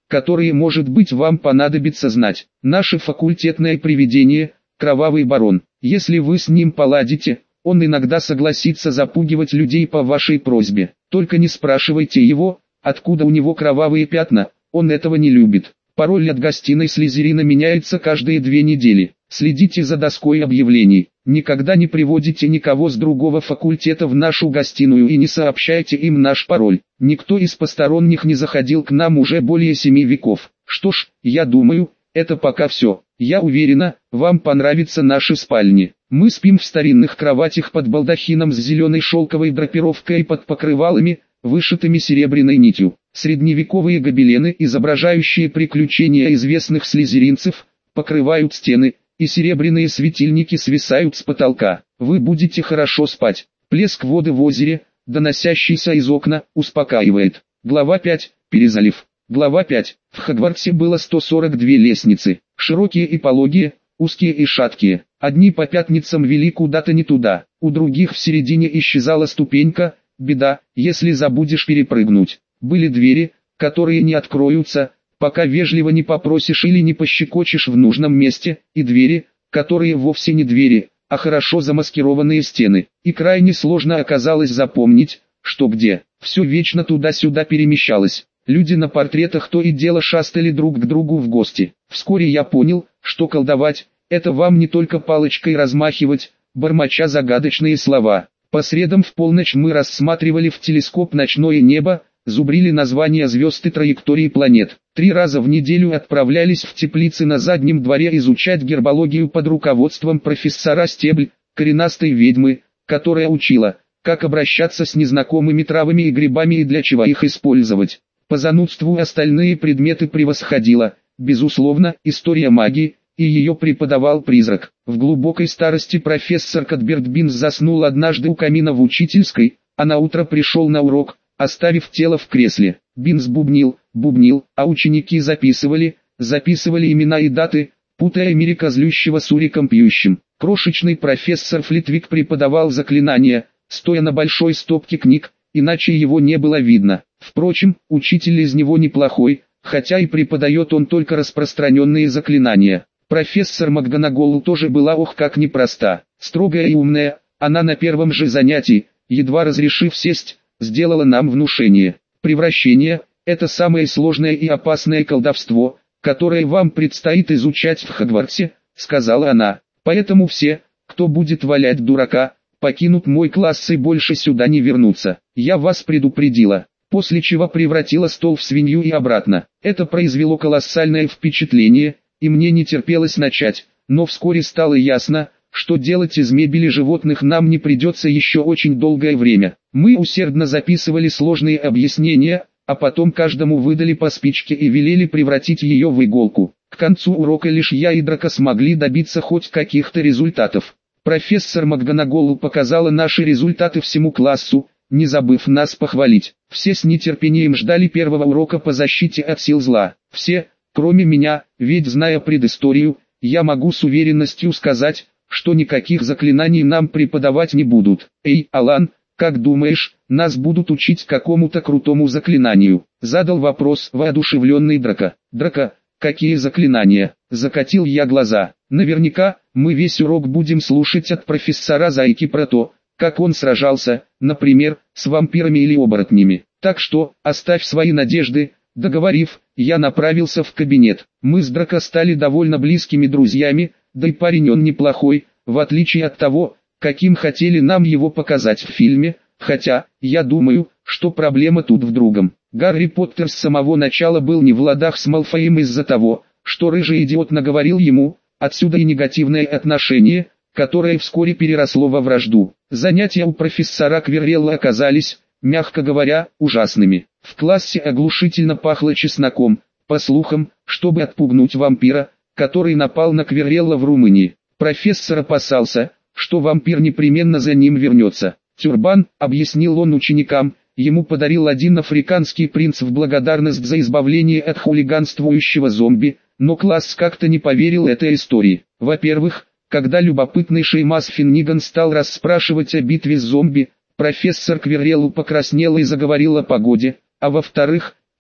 Speaker 1: которые, может быть, вам понадобится знать. Наше факультетное привидение – Кровавый Барон. Если вы с ним поладите, он иногда согласится запугивать людей по вашей просьбе. Только не спрашивайте его, откуда у него кровавые пятна, он этого не любит. Пароль от гостиной Слизерина меняется каждые две недели. Следите за доской объявлений. Никогда не приводите никого с другого факультета в нашу гостиную и не сообщайте им наш пароль. Никто из посторонних не заходил к нам уже более семи веков. Что ж, я думаю, это пока все. Я уверена, вам понравятся наши спальни. Мы спим в старинных кроватях под балдахином с зеленой шелковой драпировкой и под покрывалами, вышитыми серебряной нитью. Средневековые гобелены, изображающие приключения известных слизеринцев, покрывают стены, и серебряные светильники свисают с потолка. Вы будете хорошо спать. Плеск воды в озере, доносящийся из окна, успокаивает. Глава пять. Перезалив. Глава пять. В Хогвартсе было сто сорок две лестницы, широкие и пологие, узкие и шаткие. Одни по пятницам вели куда-то не туда, у других в середине исчезала ступенька, беда, если забудешь перепрыгнуть. Были двери, которые не откроются, пока вежливо не попросишь или не пощекочешь в нужном месте, и двери, которые вовсе не двери, а хорошо замаскированные стены. И крайне сложно оказалось запомнить, что где. Все вечно туда-сюда перемещалось. Люди на портретах то и дело шастали друг к другу в гости. Вскоре я понял, что колдовать – это вам не только палочкой размахивать, бормоча загадочные слова. По средам в полночь мы рассматривали в телескоп ночное небо, зубрили названия звезд и траектории планет. Три раза в неделю отправлялись в теплицы на заднем дворе изучать гербологию под руководством профессора Стебль, коренастой ведьмы, которая учила, как обращаться с незнакомыми травами и грибами и для чего их использовать. По занудству остальные предметы превосходила, безусловно, история магии, и ее преподавал призрак. В глубокой старости профессор Кадберт Бинс заснул однажды у камина в учительской, а наутро пришел на урок, оставив тело в кресле. Бинс бубнил, бубнил, а ученики записывали, записывали имена и даты, путая Мирика злющего с Уриком пьющим. Крошечный профессор Флитвик преподавал заклинания, стоя на большой стопке книг, иначе его не было видно. Впрочем, учитель из него неплохой, хотя и преподает он только распространенные заклинания. Профессор МакГонагall тоже была ох как непроста. Строгая и умная, она на первом же занятии, едва разрешив сесть, сделала нам внушение. Превращение – это самое сложное и опасное колдовство, которое вам предстоит изучать в Хогвартсе, сказала она. Поэтому все, кто будет валять дурака, покинут мой класс и больше сюда не вернутся. Я вас предупредила. После чего превратила стол в свинью и обратно. Это произвело колоссальное впечатление, и мне не терпелось начать, но вскоре стало ясно, что делать из мебели животных нам не придется еще очень долгое время. Мы усердно записывали сложные объяснения, а потом каждому выдали по спичке и велели превратить ее в иголку. К концу урока лишь я и Драко смогли добиться хоть каких-то результатов. Профессор МакГонагall показала наши результаты всему классу, не забыв нас похвалить. Все с нетерпением ждали первого урока по защите от сил зла. Все, кроме меня, ведь зная предысторию, я могу с уверенностью сказать, что никаких заклинаний нам преподавать не будут. Эй, Алан, как думаешь, нас будут учить какому-то крутому заклинанию? Задал вопрос воодушевленный Драко. Драко, какие заклинания? Закатил я глаза. Наверняка, мы весь урок будем слушать от профессора Зайки про то, как он сражался, например, с вампирами или оборотнями. Так что, оставь свои надежды. Договорив, я направился в кабинет. Мы с Драко стали довольно близкими друзьями, да и парень он неплохой, в отличие от того, каким хотели нам его показать в фильме, хотя, я думаю, что проблема тут в другом. Гарри Поттер с самого начала был не в ладах с Малфоем из-за того, что рыжий идиот наговорил ему, отсюда и негативное отношение, которое вскоре переросло во вражду. Занятия у профессора Квиррелла оказались, мягко говоря, ужасными. В классе оглушительно пахло чесноком, по слухам, чтобы отпугнуть вампира, который напал на Квиррелла в Румынии. Профессор опасался, что вампир непременно за ним вернется. Тюрбан, объяснил он ученикам, ему подарил один африканский принц в благодарность за избавление от хулиганствующего зомби, но класс как-то не поверил этой истории. Во-первых, когда любопытный Шеймас Финниган стал расспрашивать о битве с зомби, профессор Квиррелл покраснела и заговорил о погоде, а во-вторых,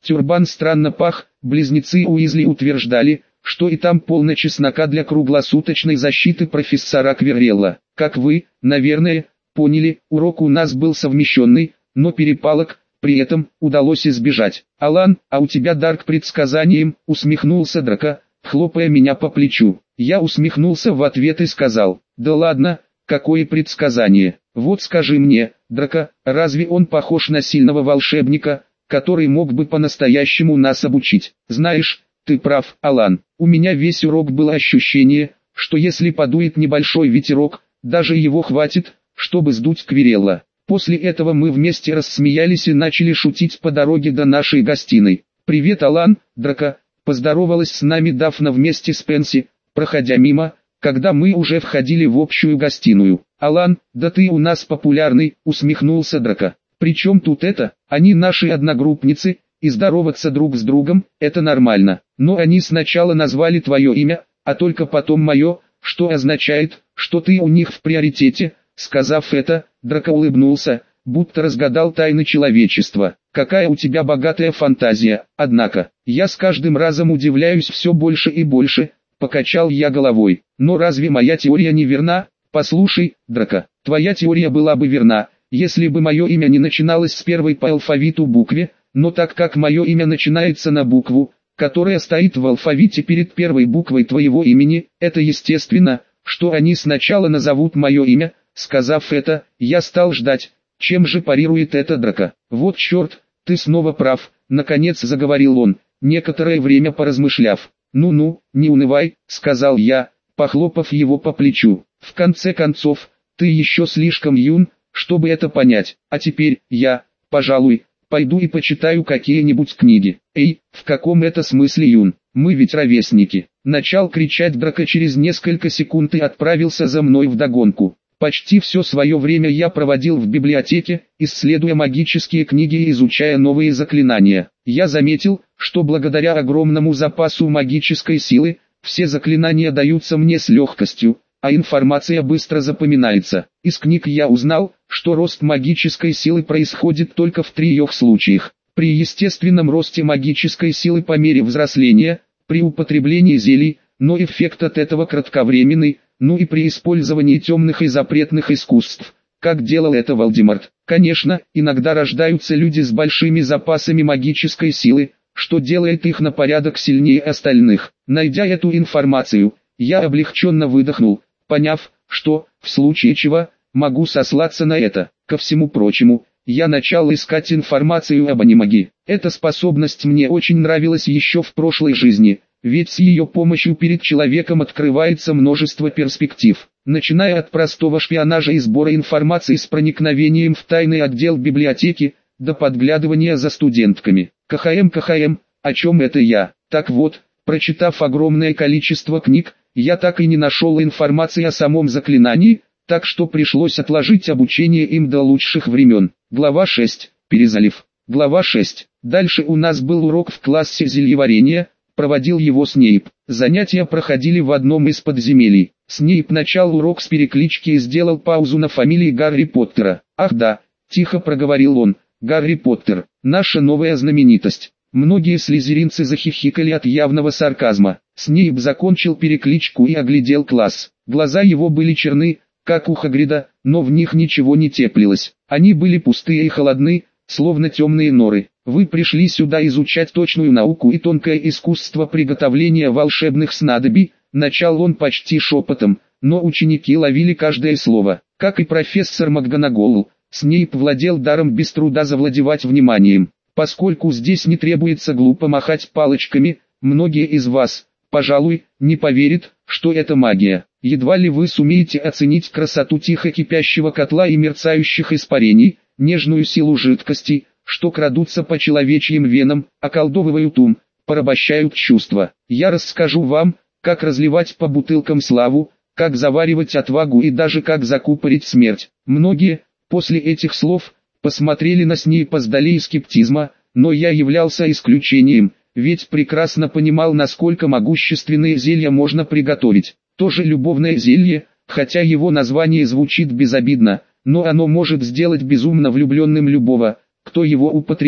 Speaker 1: Тюрбан странно пах, близнецы Уизли утверждали, что и там полно чеснока для круглосуточной защиты профессора Квиррелла. Как вы, наверное, поняли, урок у нас был совмещенный, но перепалок при этом удалось избежать. «Алан, а у тебя дар к предсказаниям», — усмехнулся Драко, хлопая меня по плечу. Я усмехнулся в ответ и сказал: «Да ладно, какое предсказание? Вот скажи мне, Драко, разве он похож на сильного волшебника, который мог бы по-настоящему нас обучить?» «Знаешь, ты прав, Алан. У меня весь урок было ощущение, что если подует небольшой ветерок, даже его хватит, чтобы сдуть Квиррелла». После этого мы вместе рассмеялись и начали шутить по дороге до нашей гостиной. «Привет, Алан, Драко», — поздоровалась с нами Дафна вместе с Пенси, проходя мимо, когда мы уже входили в общую гостиную. «Алан, да ты у нас популярный», — усмехнулся Драко. «Причем тут это? Они наши одногруппницы, и здороваться друг с другом — это нормально. Но они сначала назвали твое имя, а только потом мое, что означает, что ты у них в приоритете». Сказав это, Драко улыбнулся, будто разгадал тайны человечества. «Какая у тебя богатая фантазия, однако, я с каждым разом удивляюсь все больше и больше», — покачал я головой. «Но разве моя теория не верна? Послушай, Драко, твоя теория была бы верна, если бы мое имя не начиналось с первой по алфавиту буквы, но так как мое имя начинается на букву, которая стоит в алфавите перед первой буквой твоего имени, это естественно, что они сначала назовут мое имя». Сказав это, я стал ждать, чем же парирует это Драко. «Вот черт, ты снова прав», — наконец заговорил он, некоторое время поразмышляв. «Ну-ну, не унывай», — сказал я, похлопав его по плечу. «В конце концов, ты еще слишком юн, чтобы это понять. А теперь, я, пожалуй, пойду и почитаю какие-нибудь книги». «Эй, в каком это смысле юн? Мы ведь ровесники», — начал кричать Драко через несколько секунд и отправился за мной вдогонку. Почти все свое время я проводил в библиотеке, исследуя магические книги и изучая новые заклинания. Я заметил, что благодаря огромному запасу магической силы, все заклинания даются мне с легкостью, а информация быстро запоминается. Из книг я узнал, что рост магической силы происходит только в трех случаях. При естественном росте магической силы по мере взросления, при употреблении зелий, но эффект от этого кратковременный, ну и при использовании темных и запретных искусств, как делал это Волдеморт. Конечно, иногда рождаются люди с большими запасами магической силы, что делает их на порядок сильнее остальных. Найдя эту информацию, я облегченно выдохнул, поняв, что, в случае чего, могу сослаться на это. Ко всему прочему, я начал искать информацию об анимаге. Эта способность мне очень нравилась еще в прошлой жизни, ведь с ее помощью перед человеком открывается множество перспектив, начиная от простого шпионажа и сбора информации с проникновением в тайный отдел библиотеки, до подглядывания за студентками. КХМ КХМ, о чем это я? Так вот, прочитав огромное количество книг, я так и не нашел информации о самом заклинании, так что пришлось отложить обучение им до лучших времен. Глава шесть. Перезалив. Глава шесть. Дальше у нас был урок в классе зельеварения. Проводил его Снейп. Занятия проходили в одном из подземелий. Снейп начал урок с переклички и сделал паузу на фамилии Гарри Поттера. «Ах да», — тихо проговорил он, — «Гарри Поттер, наша новая знаменитость». Многие слизеринцы захихикали от явного сарказма. Снейп закончил перекличку и оглядел класс. Глаза его были черны, как у Хагрида, но в них ничего не теплилось. Они были пустые и холодны, словно темные норы. «Вы пришли сюда изучать точную науку и тонкое искусство приготовления волшебных снадобий», начал он почти шепотом, но ученики ловили каждое слово. Как и профессор МакГонагall, Снейп владел даром без труда завладевать вниманием. Поскольку здесь не требуется глупо махать палочками, многие из вас, пожалуй, не поверят, что это магия. Едва ли вы сумеете оценить красоту тихо кипящего котла и мерцающих испарений, нежную силу жидкостей, что крадутся по человечьим венам, околдовывают ум, порабощают чувства. Я расскажу вам, как разливать по бутылкам славу, как заваривать отвагу и даже как закупорить смерть. Многие, после этих слов, посмотрели на Снейпа с долей скептизма, но я являлся исключением, ведь прекрасно понимал, насколько могущественные зелья можно приготовить. Тоже любовное зелье, хотя его название звучит безобидно, но оно может сделать безумно влюбленным любого, кто его употребил.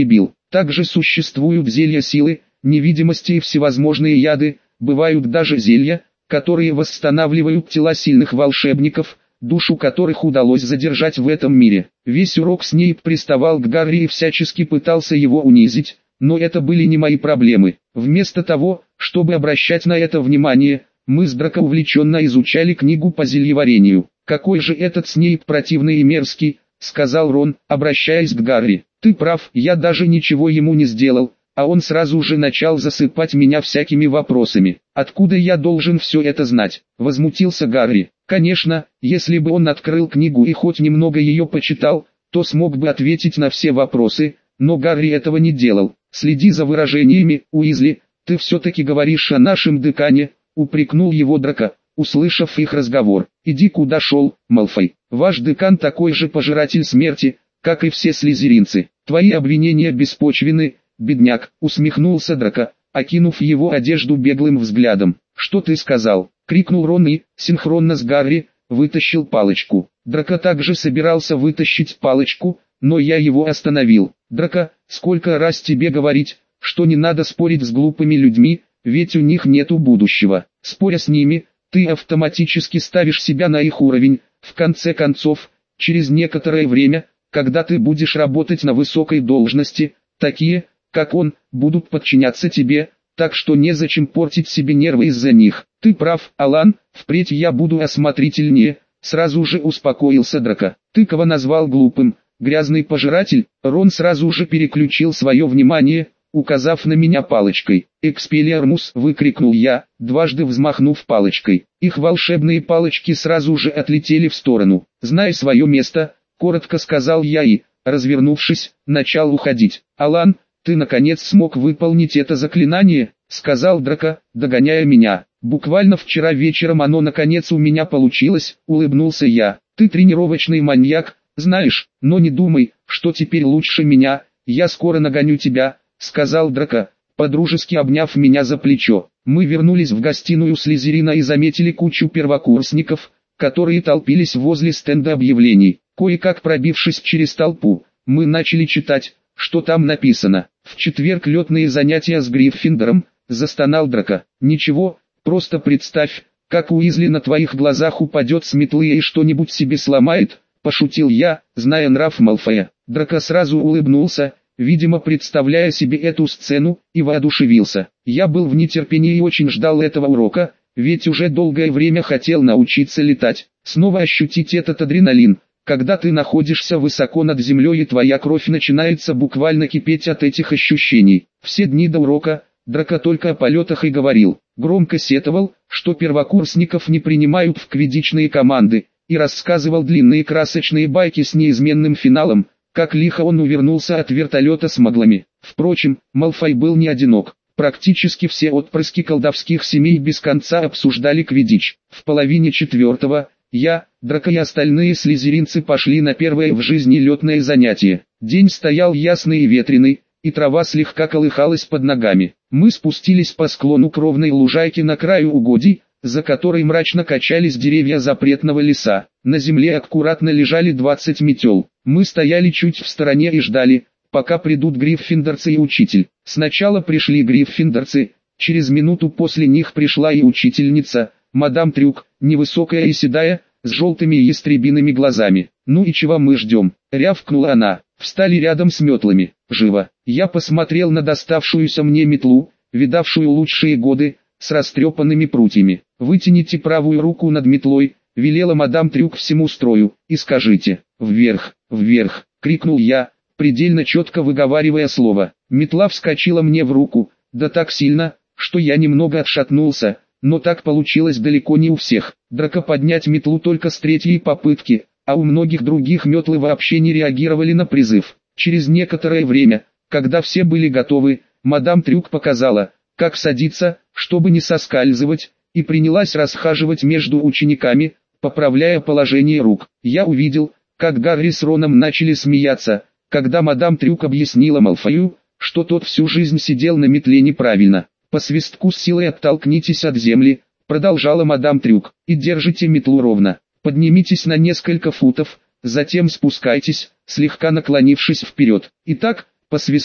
Speaker 1: Также существуют зелья силы, невидимости и всевозможные яды, бывают даже зелья, которые восстанавливают тела сильных волшебников, душу которых удалось задержать в этом мире. Весь урок Снейп приставал к Гарри и всячески пытался его унизить, но это были не мои проблемы. Вместо того, чтобы обращать на это внимание, мы с Драко увлеченно изучали книгу по зельеварению. «Какой же этот Снейп противный и мерзкий», — сказал Рон, обращаясь к Гарри. «Ты прав, я даже ничего ему не сделал, а он сразу же начал засыпать меня всякими вопросами. Откуда я должен все это знать?» — возмутился Гарри. Конечно, если бы он открыл книгу и хоть немного ее почитал, то смог бы ответить на все вопросы, но Гарри этого не делал. «Следи за выражениями, Уизли, ты все-таки говоришь о нашем декане», — упрекнул его Драко, услышав их разговор. «Иди куда шел, Малфой. Ваш декан такой же пожиратель смерти, как и все слизеринцы. Твои обвинения беспочвенны, бедняк», — усмехнулся Драко, окинув его одежду беглым взглядом. «Что ты сказал?» — крикнул Рон и, синхронно с Гарри, вытащил палочку. Драко также собирался вытащить палочку, но я его остановил. «Драко, сколько раз тебе говорить, что не надо спорить с глупыми людьми, ведь у них нету будущего. Споря с ними, ты автоматически ставишь себя на их уровень. В конце концов, через некоторое время, когда ты будешь работать на высокой должности, такие, как он, будут подчиняться тебе, так что незачем портить себе нервы из-за них. Ты прав, Алан, впредь я буду осмотрительнее», — сразу же успокоился Драко. «Ты кого назвал глупым? Грязный пожиратель?» Рон сразу же переключил свое внимание, указав на меня палочкой. «Экспеллиармус!» — выкрикнул я, дважды взмахнув палочкой. Их волшебные палочки сразу же отлетели в сторону. «Знай свое место», — коротко сказал я и, развернувшись, начал уходить. «Алан, ты наконец смог выполнить это заклинание», — сказал Драко, догоняя меня. «Буквально вчера вечером оно наконец у меня получилось», — улыбнулся я. «Ты тренировочный маньяк, знаешь, но не думай, что теперь лучше меня, я скоро нагоню тебя», — сказал Драко, подружески обняв меня за плечо. Мы вернулись в гостиную Слизерина и заметили кучу первокурсников, которые толпились возле стенда объявлений. Кое-как пробившись через толпу, мы начали читать, что там написано. «В четверг летные занятия с Гриффиндором», — застонал Драко. «Ничего, просто представь, как Уизли на твоих глазах упадет с метлы и что-нибудь себе сломает», — пошутил я, зная нрав Малфоя. Драко сразу улыбнулся, видимо представляя себе эту сцену, и воодушевился. Я был в нетерпении и очень ждал этого урока, ведь уже долгое время хотел научиться летать. Снова ощутить этот адреналин, когда ты находишься высоко над землей и твоя кровь начинается буквально кипеть от этих ощущений. Все дни до урока Драко только о полетах и говорил. Громко сетовал, что первокурсников не принимают в квиддичные команды, и рассказывал длинные красочные байки с неизменным финалом, как лихо он увернулся от вертолета с маглами. Впрочем, Малфой был не одинок. Практически все отпрыски колдовских семей без конца обсуждали квиддич. В половине четвертого, я, Драко и остальные слизеринцы пошли на первое в жизни летное занятие. День стоял ясный и ветреный, и трава слегка колыхалась под ногами. Мы спустились по склону к ровной лужайке на краю угодий, за которой мрачно качались деревья запретного леса. На земле аккуратно лежали двадцать метел. Мы стояли чуть в стороне и ждали, пока придут гриффиндорцы и учитель. Сначала пришли гриффиндорцы, через минуту после них пришла и учительница, мадам Трюк, невысокая и седая, с желтыми ястребиными глазами. «Ну и чего мы ждем?» — рявкнула она. Встали рядом с метлами. «Живо!» Я посмотрел на доставшуюся мне метлу, видавшую лучшие годы, с растрепанными прутьями. «Вытяните правую руку над метлой», — велела мадам Трюк всему строю, — «и скажите, вверх, вверх», — крикнул я, предельно четко выговаривая слово. Метла вскочила мне в руку, да так сильно, что я немного отшатнулся, но так получилось далеко не у всех. Драко поднять метлу только с третьей попытки, а у многих других метлы вообще не реагировали на призыв. Через некоторое время, когда все были готовы, мадам Трюк показала, как садиться, чтобы не соскальзывать, и принялась расхаживать между учениками, поправляя положение рук. Я увидел, как Гарри с Роном начали смеяться, когда мадам Трюк объяснила Малфою, что тот всю жизнь сидел на метле неправильно. «По свистку с силой оттолкнитесь от земли», — продолжала мадам Трюк, — «и держите метлу ровно. Поднимитесь на несколько футов, затем спускайтесь, слегка наклонившись вперед. Итак, по свистку».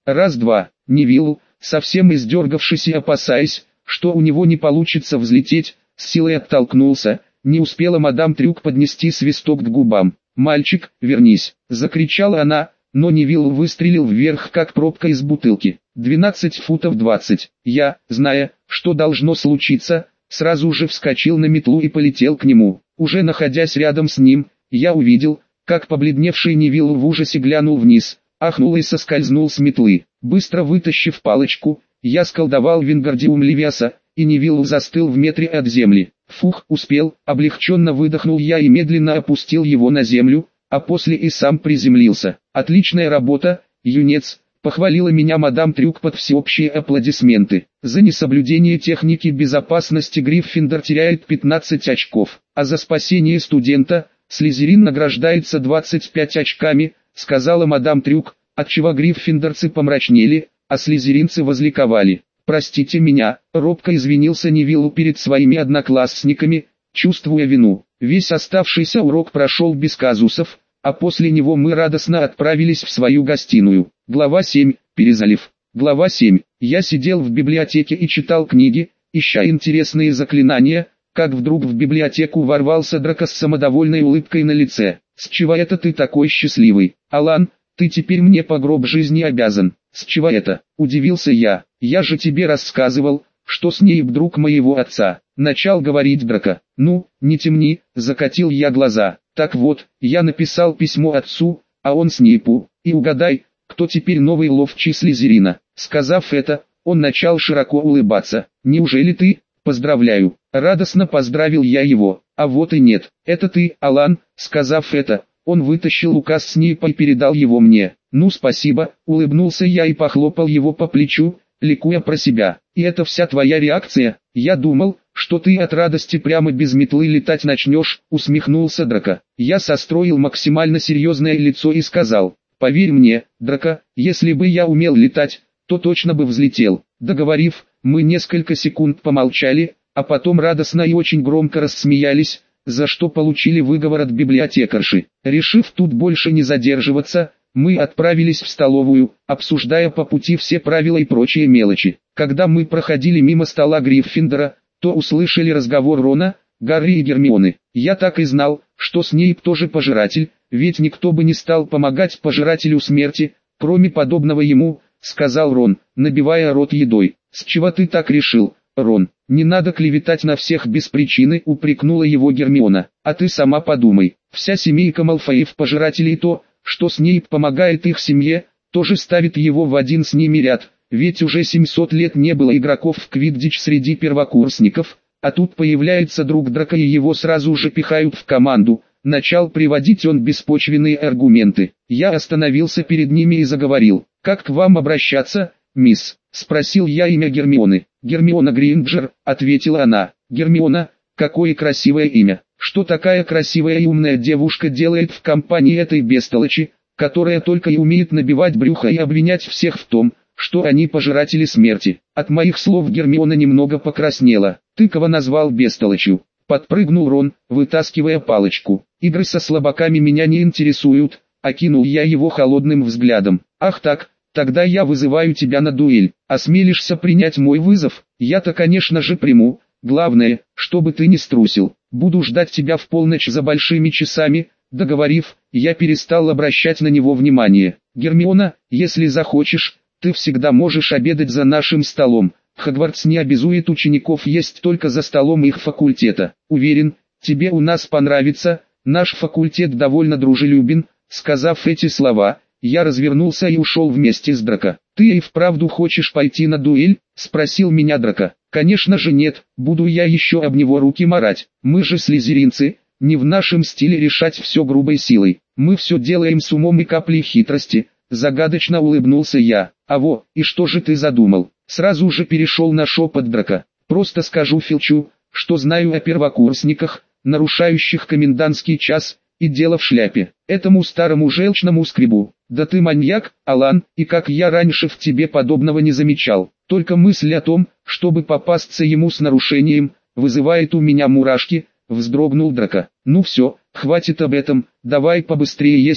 Speaker 1: Раз-два. Невилл, совсем издергавшись и опасаясь, что у него не получится взлететь, с силой оттолкнулся. Не успела мадам Трюк поднести свисток к губам. «Мальчик, вернись!» — закричала она, но Невилл выстрелил вверх, как пробка из бутылки. двенадцать футов двадцать. Я, зная, что должно случиться, сразу же вскочил на метлу и полетел к нему. Уже находясь рядом с ним, я увидел, как побледневший Невилл в ужасе глянул вниз, ахнул и соскользнул с метлы. Быстро вытащив палочку, я сколдовал Вингардиум Левиаса, и Невилл застыл в метре от земли. Фух, успел, облегченно выдохнул я и медленно опустил его на землю, а после и сам приземлился. «Отличная работа, юнец», — похвалила меня мадам Трюк под всеобщие аплодисменты. За несоблюдение техники безопасности Гриффиндор теряет пятнадцать очков, а за спасение студента Слизерин награждается двадцать пять очками, сказала мадам Трюк, отчего гриффиндорцы помрачнели, а слизеринцы возликовали. «Простите меня», — робко извинился Невилл перед своими одноклассниками, чувствуя вину. Весь оставшийся урок прошел без казусов, а после него мы радостно отправились в свою гостиную. Глава семь. Перезалив. Глава семь. Я сидел в библиотеке и читал книги, ища интересные заклинания, как вдруг в библиотеку ворвался Драко с самодовольной улыбкой на лице. «С чего это ты такой счастливый, Алан? Ты теперь мне по гроб жизни обязан». «С чего это?» – удивился я. «Я же тебе рассказывал, что Снейп друг моего отца», – начал говорить Драко. «Ну, не темни», – закатил я глаза. «Так вот, я написал письмо отцу, а он Снейпу, и угадай, кто теперь новый ловчий Слизерина». Сказав это, он начал широко улыбаться. «Неужели ты?» «Поздравляю», – радостно поздравил я его. «А вот и нет, это ты, Алан». Сказав это, он вытащил указ Снейпа и передал его мне. «Ну спасибо», — улыбнулся я и похлопал его по плечу, ликуя про себя. «И это вся твоя реакция? Я думал, что ты от радости прямо без метлы летать начнешь», — усмехнулся Драко. Я состроил максимально серьезное лицо и сказал: «Поверь мне, Драко, если бы я умел летать, то точно бы взлетел». Договорив, мы несколько секунд помолчали, а потом радостно и очень громко рассмеялись, за что получили выговор от библиотекарши. Решив тут больше не задерживаться, мы отправились в столовую, обсуждая по пути все правила и прочие мелочи. Когда мы проходили мимо стола Гриффиндора, то услышали разговор Рона, Гарри и Гермионы. Я так и знал, что Снейп тоже пожиратель, ведь никто бы не стал помогать пожирателю смерти, кроме подобного ему, сказал Рон, набивая рот едой. «С чего ты так решил, Рон? Не надо клеветать на всех без причины», упрекнула его Гермиона. «А ты сама подумай, вся семейка Малфоев пожирателей, то, что Снейп помогает их семье, тоже ставит его в один с ними ряд, ведь уже семьсот лет не было игроков в квиддич среди первокурсников, а тут появляется друг Драко и его сразу же пихают в команду». Начал приводить он беспочвенные аргументы. Я остановился перед ними и заговорил. «Как к вам обращаться, мисс?» — спросил я имя Гермионы. «Гермиона Грейнджер», — ответила она. «Гермиона, какое красивое имя! Что такая красивая и умная девушка делает в компании этой бестолочи, которая только и умеет набивать брюхо и обвинять всех в том, что они пожиратели смерти?» От моих слов Гермиона немного покраснела. «Ты кого назвал бестолочью?» Подпрыгнул Рон, вытаскивая палочку. «Игры со слабаками меня не интересуют», — окинул я его холодным взглядом. «Ах так, тогда я вызываю тебя на дуэль. Осмелишься принять мой вызов? Я-то конечно же приму. Главное, чтобы ты не струсил. Буду ждать тебя в полночь за большими часами». Договорив, я перестал обращать на него внимание. «Гермиона, если захочешь, ты всегда можешь обедать за нашим столом. Хогвартс не обязует учеников есть только за столом их факультета. Уверен, тебе у нас понравится, наш факультет довольно дружелюбен». Сказав эти слова, я развернулся и ушел вместе с Драко. «Ты и вправду хочешь пойти на дуэль?» — спросил меня Драко. «Конечно же нет, буду я еще об него руки марать. Мы же слизеринцы, не в нашем стиле решать все грубой силой. Мы все делаем с умом и каплей хитрости». Загадочно улыбнулся я. «А во, и что же ты задумал?» Сразу же перешел на шепот Драко. «Просто скажу Филчу, что знаю о первокурсниках, нарушающих комендантский час, и дело в шляпе. Этому старому желчному скребу. Да ты маньяк, Алан, и как я раньше в тебе подобного не замечал. Только мысль о том, чтобы попасться ему с нарушением, вызывает у меня мурашки», — вздрогнул Драко. «Ну все, хватит об этом, давай побыстрее есть».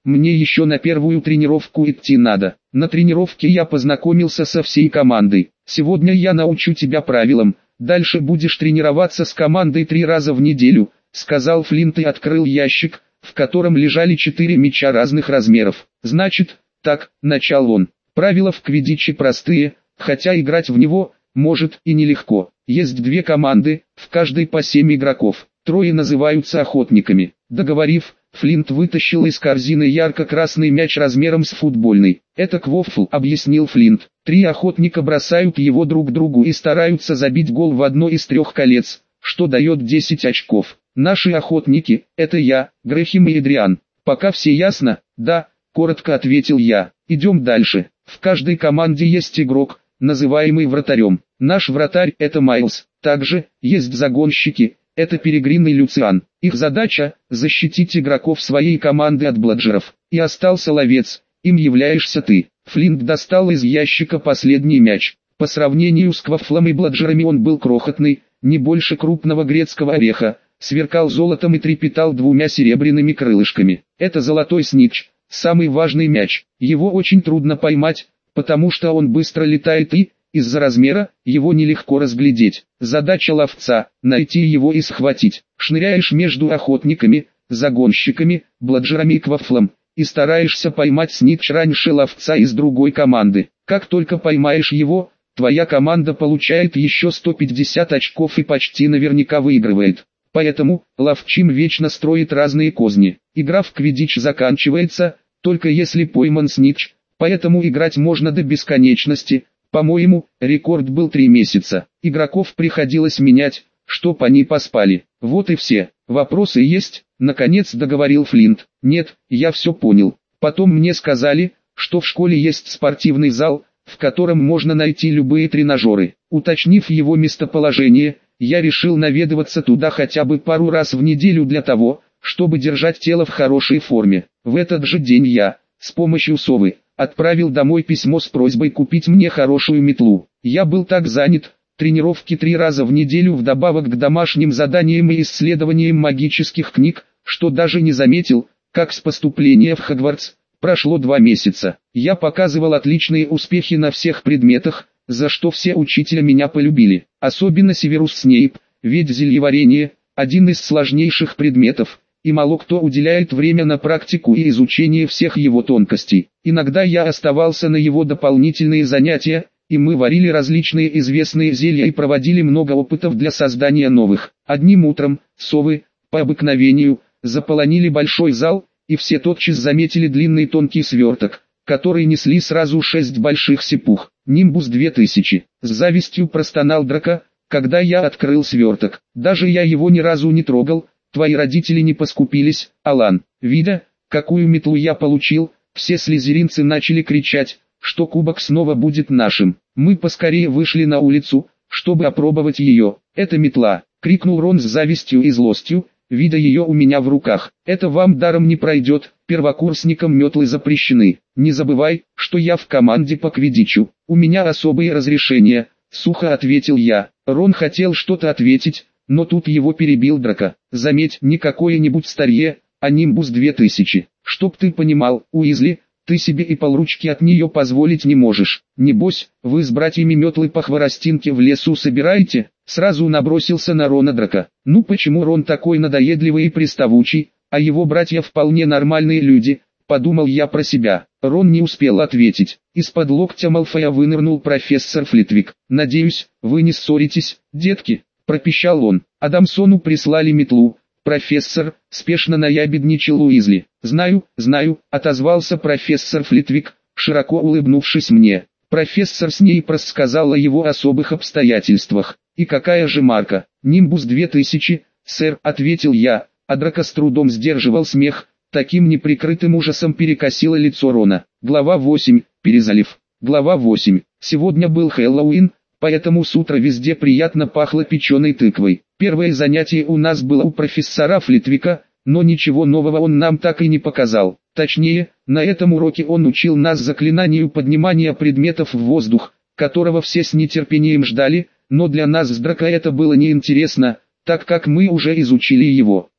Speaker 1: мне еще на первую тренировку идти надо. На тренировке я познакомился со всей командой. Сегодня я научу тебя правилам, дальше будешь тренироваться с командой три раза в неделю», — сказал Флинт и открыл ящик, в котором лежали четыре мяча разных размеров. «Значит, так», — начал он, — «правила в квиддиче простые, хотя играть в него, может, и нелегко. Есть две команды, в каждой по семь игроков. Трое называются охотниками». Договорив, Флинт вытащил из корзины ярко-красный мяч размером с футбольный. «Это квофл», — объяснил Флинт. «Три охотника бросают его друг другу и стараются забить гол в одно из трех колец, что дает десять очков. Наши охотники — это я, Грэхем и Эдриан. Пока все ясно?» «Да», — коротко ответил я. «Идем дальше. В каждой команде есть игрок, называемый вратарем. Наш вратарь — это Майлз. Также, есть загонщики, это Перегрин и Люциан. Их задача — защитить игроков своей команды от бладжеров. И остался ловец, им являешься ты». Флинт достал из ящика последний мяч. По сравнению с квафлом и бладжерами он был крохотный, не больше крупного грецкого ореха, сверкал золотом и трепетал двумя серебряными крылышками. Это золотой снитч, самый важный мяч. Его очень трудно поймать, потому что он быстро летает и, из-за размера, его нелегко разглядеть. Задача ловца — найти его и схватить. Шныряешь между охотниками, загонщиками, бладжерами и квафлом, и стараешься поймать снитч раньше ловца из другой команды. Как только поймаешь его, твоя команда получает еще сто пятьдесят очков и почти наверняка выигрывает. Поэтому, ловчим вечно строит разные козни. Игра в квиддич заканчивается, только если пойман снитч, поэтому играть можно до бесконечности. По-моему, рекорд был три месяца. Игроков приходилось менять, чтоб они поспали. Вот и все. Вопросы есть? Наконец договорил Флинт. Нет, я все понял. Потом мне сказали, что в школе есть спортивный зал, в котором можно найти любые тренажеры. Уточнив его местоположение, я решил наведываться туда хотя бы пару раз в неделю для того, чтобы держать тело в хорошей форме. В этот же день я, с помощью совы, отправил домой письмо с просьбой купить мне хорошую метлу. Я был так занят, тренировки три раза в неделю вдобавок к домашним заданиям и исследованиям магических книг, что даже не заметил, как с поступления в Хогвартс. Прошло два месяца. Я показывал отличные успехи на всех предметах, за что все учителя меня полюбили. Особенно Северус Снейп, ведь зельеварение – один из сложнейших предметов, и мало кто уделяет время на практику и изучение всех его тонкостей. Иногда я оставался на его дополнительные занятия, и мы варили различные известные зелья и проводили много опытов для создания новых. Одним утром, совы, по обыкновению, заполонили большой зал, и все тотчас заметили длинный тонкий сверток, который несли сразу шесть больших сипух. «Нимбус две тысячи», с завистью простонал Драко, когда я открыл сверток. «Даже я его ни разу не трогал, твои родители не поскупились, Алан». Видя, какую метлу я получил, все слизеринцы начали кричать, что кубок снова будет нашим. Мы поскорее вышли на улицу, чтобы опробовать ее. «Это метла», — крикнул Рон с завистью и злостью, видя ее у меня в руках. «Это вам даром не пройдет, первокурсникам метлы запрещены. Не забывай, что я в команде по квиддичу. У меня особые разрешения», — сухо ответил я. Рон хотел что-то ответить, но тут его перебил Драко. «Заметь, не какое-нибудь старье, а Нимбус две тысячи. Чтоб ты понимал, Уизли, ты себе и полручки от нее позволить не можешь. Небось, вы с братьями метлы по хворостинке в лесу собираете?» Сразу набросился на Рона Драко. «Ну почему Рон такой надоедливый и приставучий, а его братья вполне нормальные люди?» Подумал я про себя. Рон не успел ответить. Из-под локтя Малфоя вынырнул профессор Флитвик. «Надеюсь, вы не ссоритесь, детки?» Пропищал он. «Адамсону прислали метлу. Профессор», — спешно наябедничал Уизли. «Знаю, знаю», — отозвался профессор Флитвик, широко улыбнувшись мне. Профессор Снейп рассказал о его особых обстоятельствах. «И какая же марка?» «Нимбус две тысячи, сэр», — ответил я, а Драко с трудом сдерживал смех. Таким неприкрытым ужасом перекосило лицо Рона. Глава восемь. Перезалив. Глава восемь. Сегодня был Хэллоуин, поэтому с утра везде приятно пахло печеной тыквой. Первое занятие у нас было у профессора Флитвика, но ничего нового он нам так и не показал. Точнее, на этом уроке он учил нас заклинанию поднимания предметов в воздух, которого все с нетерпением ждали, но для нас с Драко это было неинтересно, так как мы уже изучили его.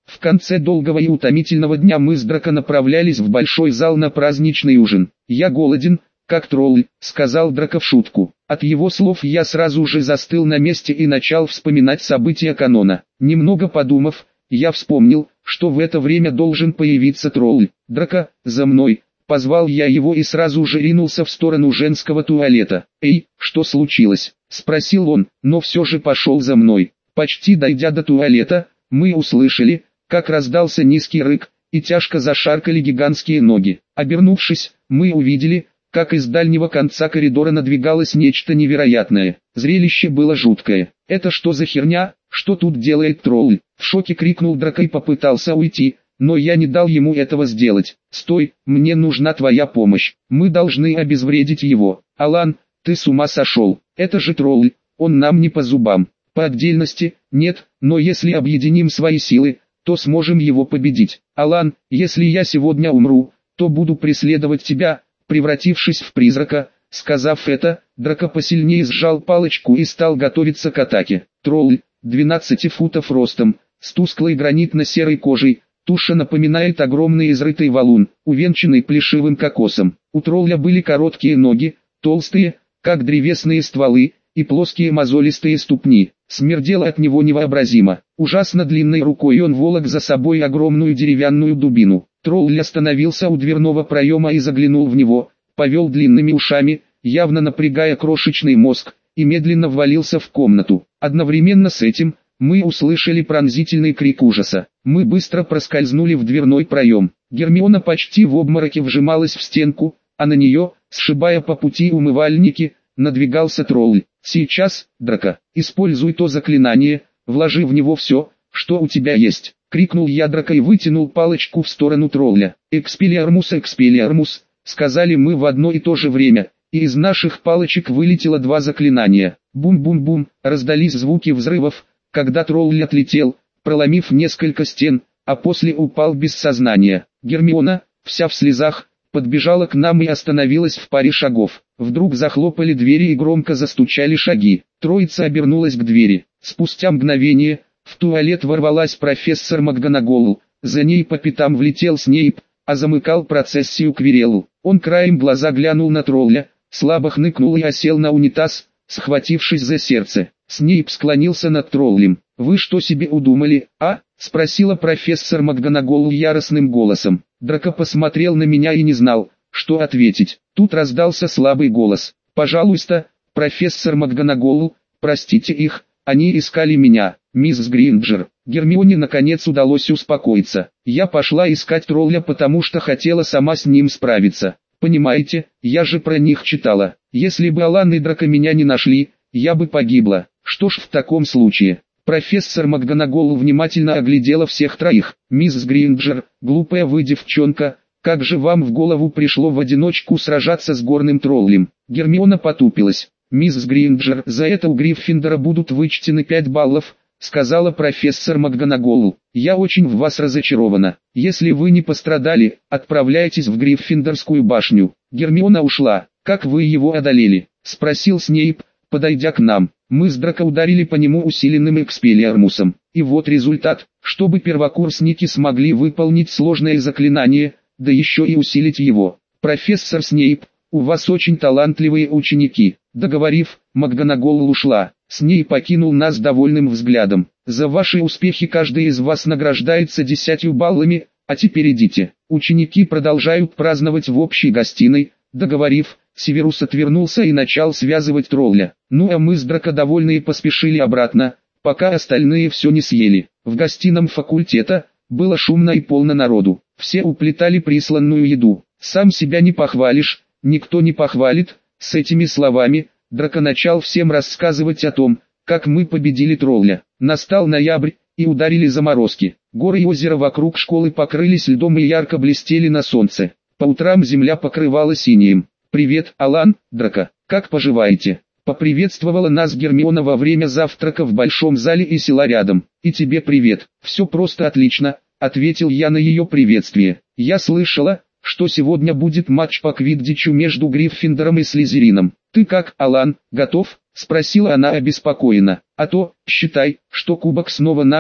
Speaker 1: В конце долгого и утомительного дня мы с Драко направлялись в большой зал на праздничный ужин. «Я голоден, как тролль», — сказал Драко в шутку. От его слов я сразу же застыл на месте и начал вспоминать события канона. Немного подумав, я вспомнил, что в это время должен появиться тролль. «Драко, за мной!» Позвал я его и сразу же ринулся в сторону женского туалета. «Эй, что случилось?» — спросил он, но все же пошел за мной. Почти дойдя до туалета, мы услышали, как раздался низкий рык, и тяжко зашаркали гигантские ноги. Обернувшись, мы увидели, как из дальнего конца коридора надвигалось нечто невероятное. Зрелище было жуткое. «Это что за херня? Что тут делает тролль?» В шоке крикнул Драко и попытался уйти, но я не дал ему этого сделать. «Стой, мне нужна твоя помощь. Мы должны обезвредить его». «Алан, ты с ума сошел? Это же тролль, он нам не по зубам». «По отдельности, нет, но если объединим свои силы, то сможем его победить. Алан, если я сегодня умру, то буду преследовать тебя, превратившись в призрака». Сказав это, Драко посильнее сжал палочку и стал готовиться к атаке. Тролль, двенадцати футов ростом, с тусклой гранитно-серой кожей, туша напоминает огромный изрытый валун, увенчанный плешивым кокосом. У тролля были короткие ноги, толстые, как древесные стволы, и плоские мозолистые ступни. Смердело от него невообразимо. Ужасно длинной рукой он волок за собой огромную деревянную дубину. Тролль остановился у дверного проема и заглянул в него, повел длинными ушами, явно напрягая крошечный мозг, и медленно ввалился в комнату. Одновременно с этим, мы услышали пронзительный крик ужаса. Мы быстро проскользнули в дверной проем. Гермиона почти в обмороке вжималась в стенку, а на нее, сшибая по пути умывальники, надвигался тролль. «Сейчас, Драко, используй то заклинание, вложи в него все, что у тебя есть», — крикнул я Драко и вытянул палочку в сторону тролля. «Экспеллиармус, экспеллиармус», — сказали мы в одно и то же время, и из наших палочек вылетело два заклинания. Бум-бум-бум, раздались звуки взрывов, когда тролль отлетел, проломив несколько стен, а после упал без сознания. Гермиона, вся в слезах, подбежала к нам и остановилась в паре шагов. Вдруг захлопали двери и громко застучали шаги. Троица обернулась к двери. Спустя мгновение, в туалет ворвалась профессор МакГонагall. За ней по пятам влетел Снейп, а замыкал процессию Квирелл. Он краем глаза глянул на тролля, слабо хныкнул и осел на унитаз, схватившись за сердце. Снейп склонился над троллем. «Вы что себе удумали, а?» — спросила профессор МакГонагall яростным голосом. Драко посмотрел на меня и не знал, что ответить. Тут раздался слабый голос. «Пожалуйста, профессор МакГонагall, простите их, они искали меня, мисс Гринджер». Гермионе наконец удалось успокоиться. «Я пошла искать тролля, потому что хотела сама с ним справиться. Понимаете, я же про них читала. Если бы Алан и Драко меня не нашли, я бы погибла. Что ж в таком случае?» Профессор МакГонагall внимательно оглядела всех троих. «Мисс Гринджер, глупая вы девчонка, как же вам в голову пришло в одиночку сражаться с горным троллем?» Гермиона потупилась. «Мисс Гринджер, за это у Гриффиндора будут вычтены пять баллов», сказала профессор МакГонагall. «Я очень в вас разочарована. Если вы не пострадали, отправляйтесь в Гриффиндорскую башню». Гермиона ушла. «Как вы его одолели?» спросил Снейп, подойдя к нам. Мы с Драко ударили по нему усиленным экспеллиармусом. И вот результат. Чтобы первокурсники смогли выполнить сложное заклинание, да еще и усилить его. «Профессор Снейп, у вас очень талантливые ученики». Договорив, МакГонагall ушла. Снейп покинул нас довольным взглядом. «За ваши успехи каждый из вас награждается десятью баллами, а теперь идите». Ученики продолжают праздновать в общей гостиной. Договорив, Северус отвернулся и начал связывать тролля. Ну а мы с Драко довольные поспешили обратно, пока остальные все не съели. В гостином факультета было шумно и полно народу. Все уплетали присланную еду. «Сам себя не похвалишь, никто не похвалит». С этими словами, Драко начал всем рассказывать о том, как мы победили тролля. Настал ноябрь, и ударили заморозки. Горы и озеро вокруг школы покрылись льдом и ярко блестели на солнце. По утрам земля покрывалась инеем. «Привет, Алан, Драко, как поживаете?» Поприветствовала нас Гермиона во время завтрака в большом зале и села рядом. «И тебе привет, все просто отлично», — ответил я на ее приветствие. «Я слышала, что сегодня будет матч по квиддичу между Гриффиндором и Слизерином. Ты как, Алан, готов?» — спросила она обеспокоенно. «А то, считай, что кубок снова наш», —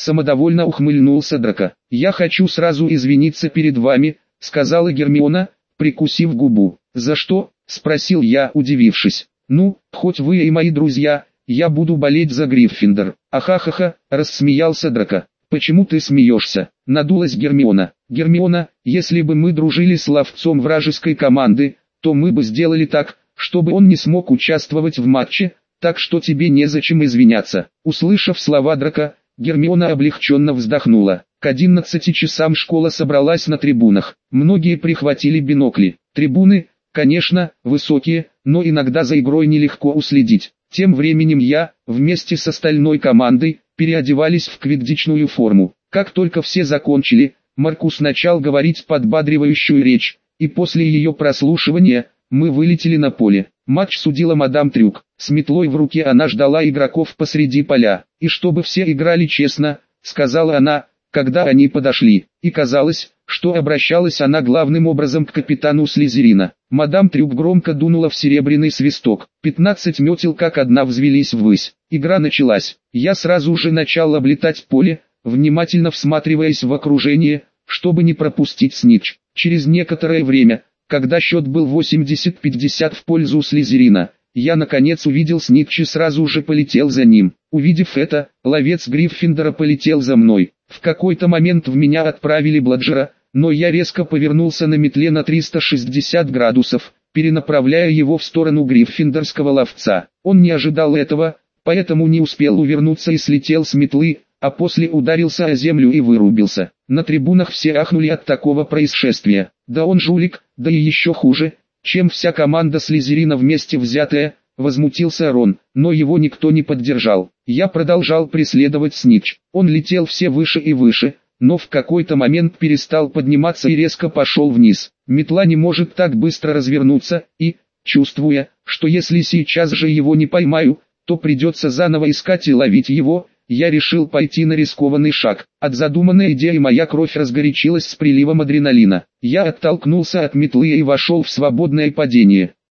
Speaker 1: самодовольно ухмыльнулся Драко. «Я хочу сразу извиниться перед вами», — сказала Гермиона, прикусив губу. «За что?» — спросил я, удивившись. «Ну, хоть вы и мои друзья, я буду болеть за Гриффиндор». «Ахахаха», — рассмеялся Драко. «Почему ты смеешься?» — надулась Гермиона. «Гермиона, если бы мы дружили с ловцом вражеской команды, то мы бы сделали так, чтобы он не смог участвовать в матче, так что тебе незачем извиняться». Услышав слова Драко, Гермиона облегченно вздохнула. К одиннадцати часам школа собралась на трибунах. Многие прихватили бинокли. Трибуны, конечно, высокие, но иногда за игрой нелегко уследить. Тем временем я, вместе с остальной командой, переодевались в квиддичную форму. Как только все закончили, Маркус начал говорить подбадривающую речь, и после ее прослушивания, мы вылетели на поле. Матч судила мадам Трюк. С метлой в руке она ждала игроков посреди поля. «И чтобы все играли честно», — сказала она, когда они подошли. И казалось, что обращалась она главным образом к капитану Слизерина. Мадам Трюк громко дунула в серебряный свисток. Пятнадцать метел как одна взвелись ввысь. Игра началась. Я сразу же начал облетать поле, внимательно всматриваясь в окружение, чтобы не пропустить снитч. Через некоторое время, когда счет был восемьдесят пятьдесят в пользу Слизерина, я наконец увидел снитч и сразу же полетел за ним. Увидев это, ловец Гриффиндора полетел за мной. В какой-то момент в меня отправили Бладжера, но я резко повернулся на метле на триста шестьдесят градусов, перенаправляя его в сторону гриффиндорского ловца. Он не ожидал этого, поэтому не успел увернуться и слетел с метлы, а после ударился о землю и вырубился. На трибунах все ахнули от такого происшествия. «Да он жулик, да и еще хуже, чем вся команда Слизерина вместе взятая», — возмутился Рон, но его никто не поддержал. Я продолжал преследовать снитч. Он летел все выше и выше, но в какой-то момент перестал подниматься и резко пошел вниз. Метла не может так быстро развернуться, и, чувствуя, что если сейчас же его не поймаю, то придется заново искать и ловить его, я решил пойти на рискованный шаг. От задуманной идеи моя кровь разгорячилась с приливом адреналина. Я оттолкнулся от метлы и вошел в свободное падение.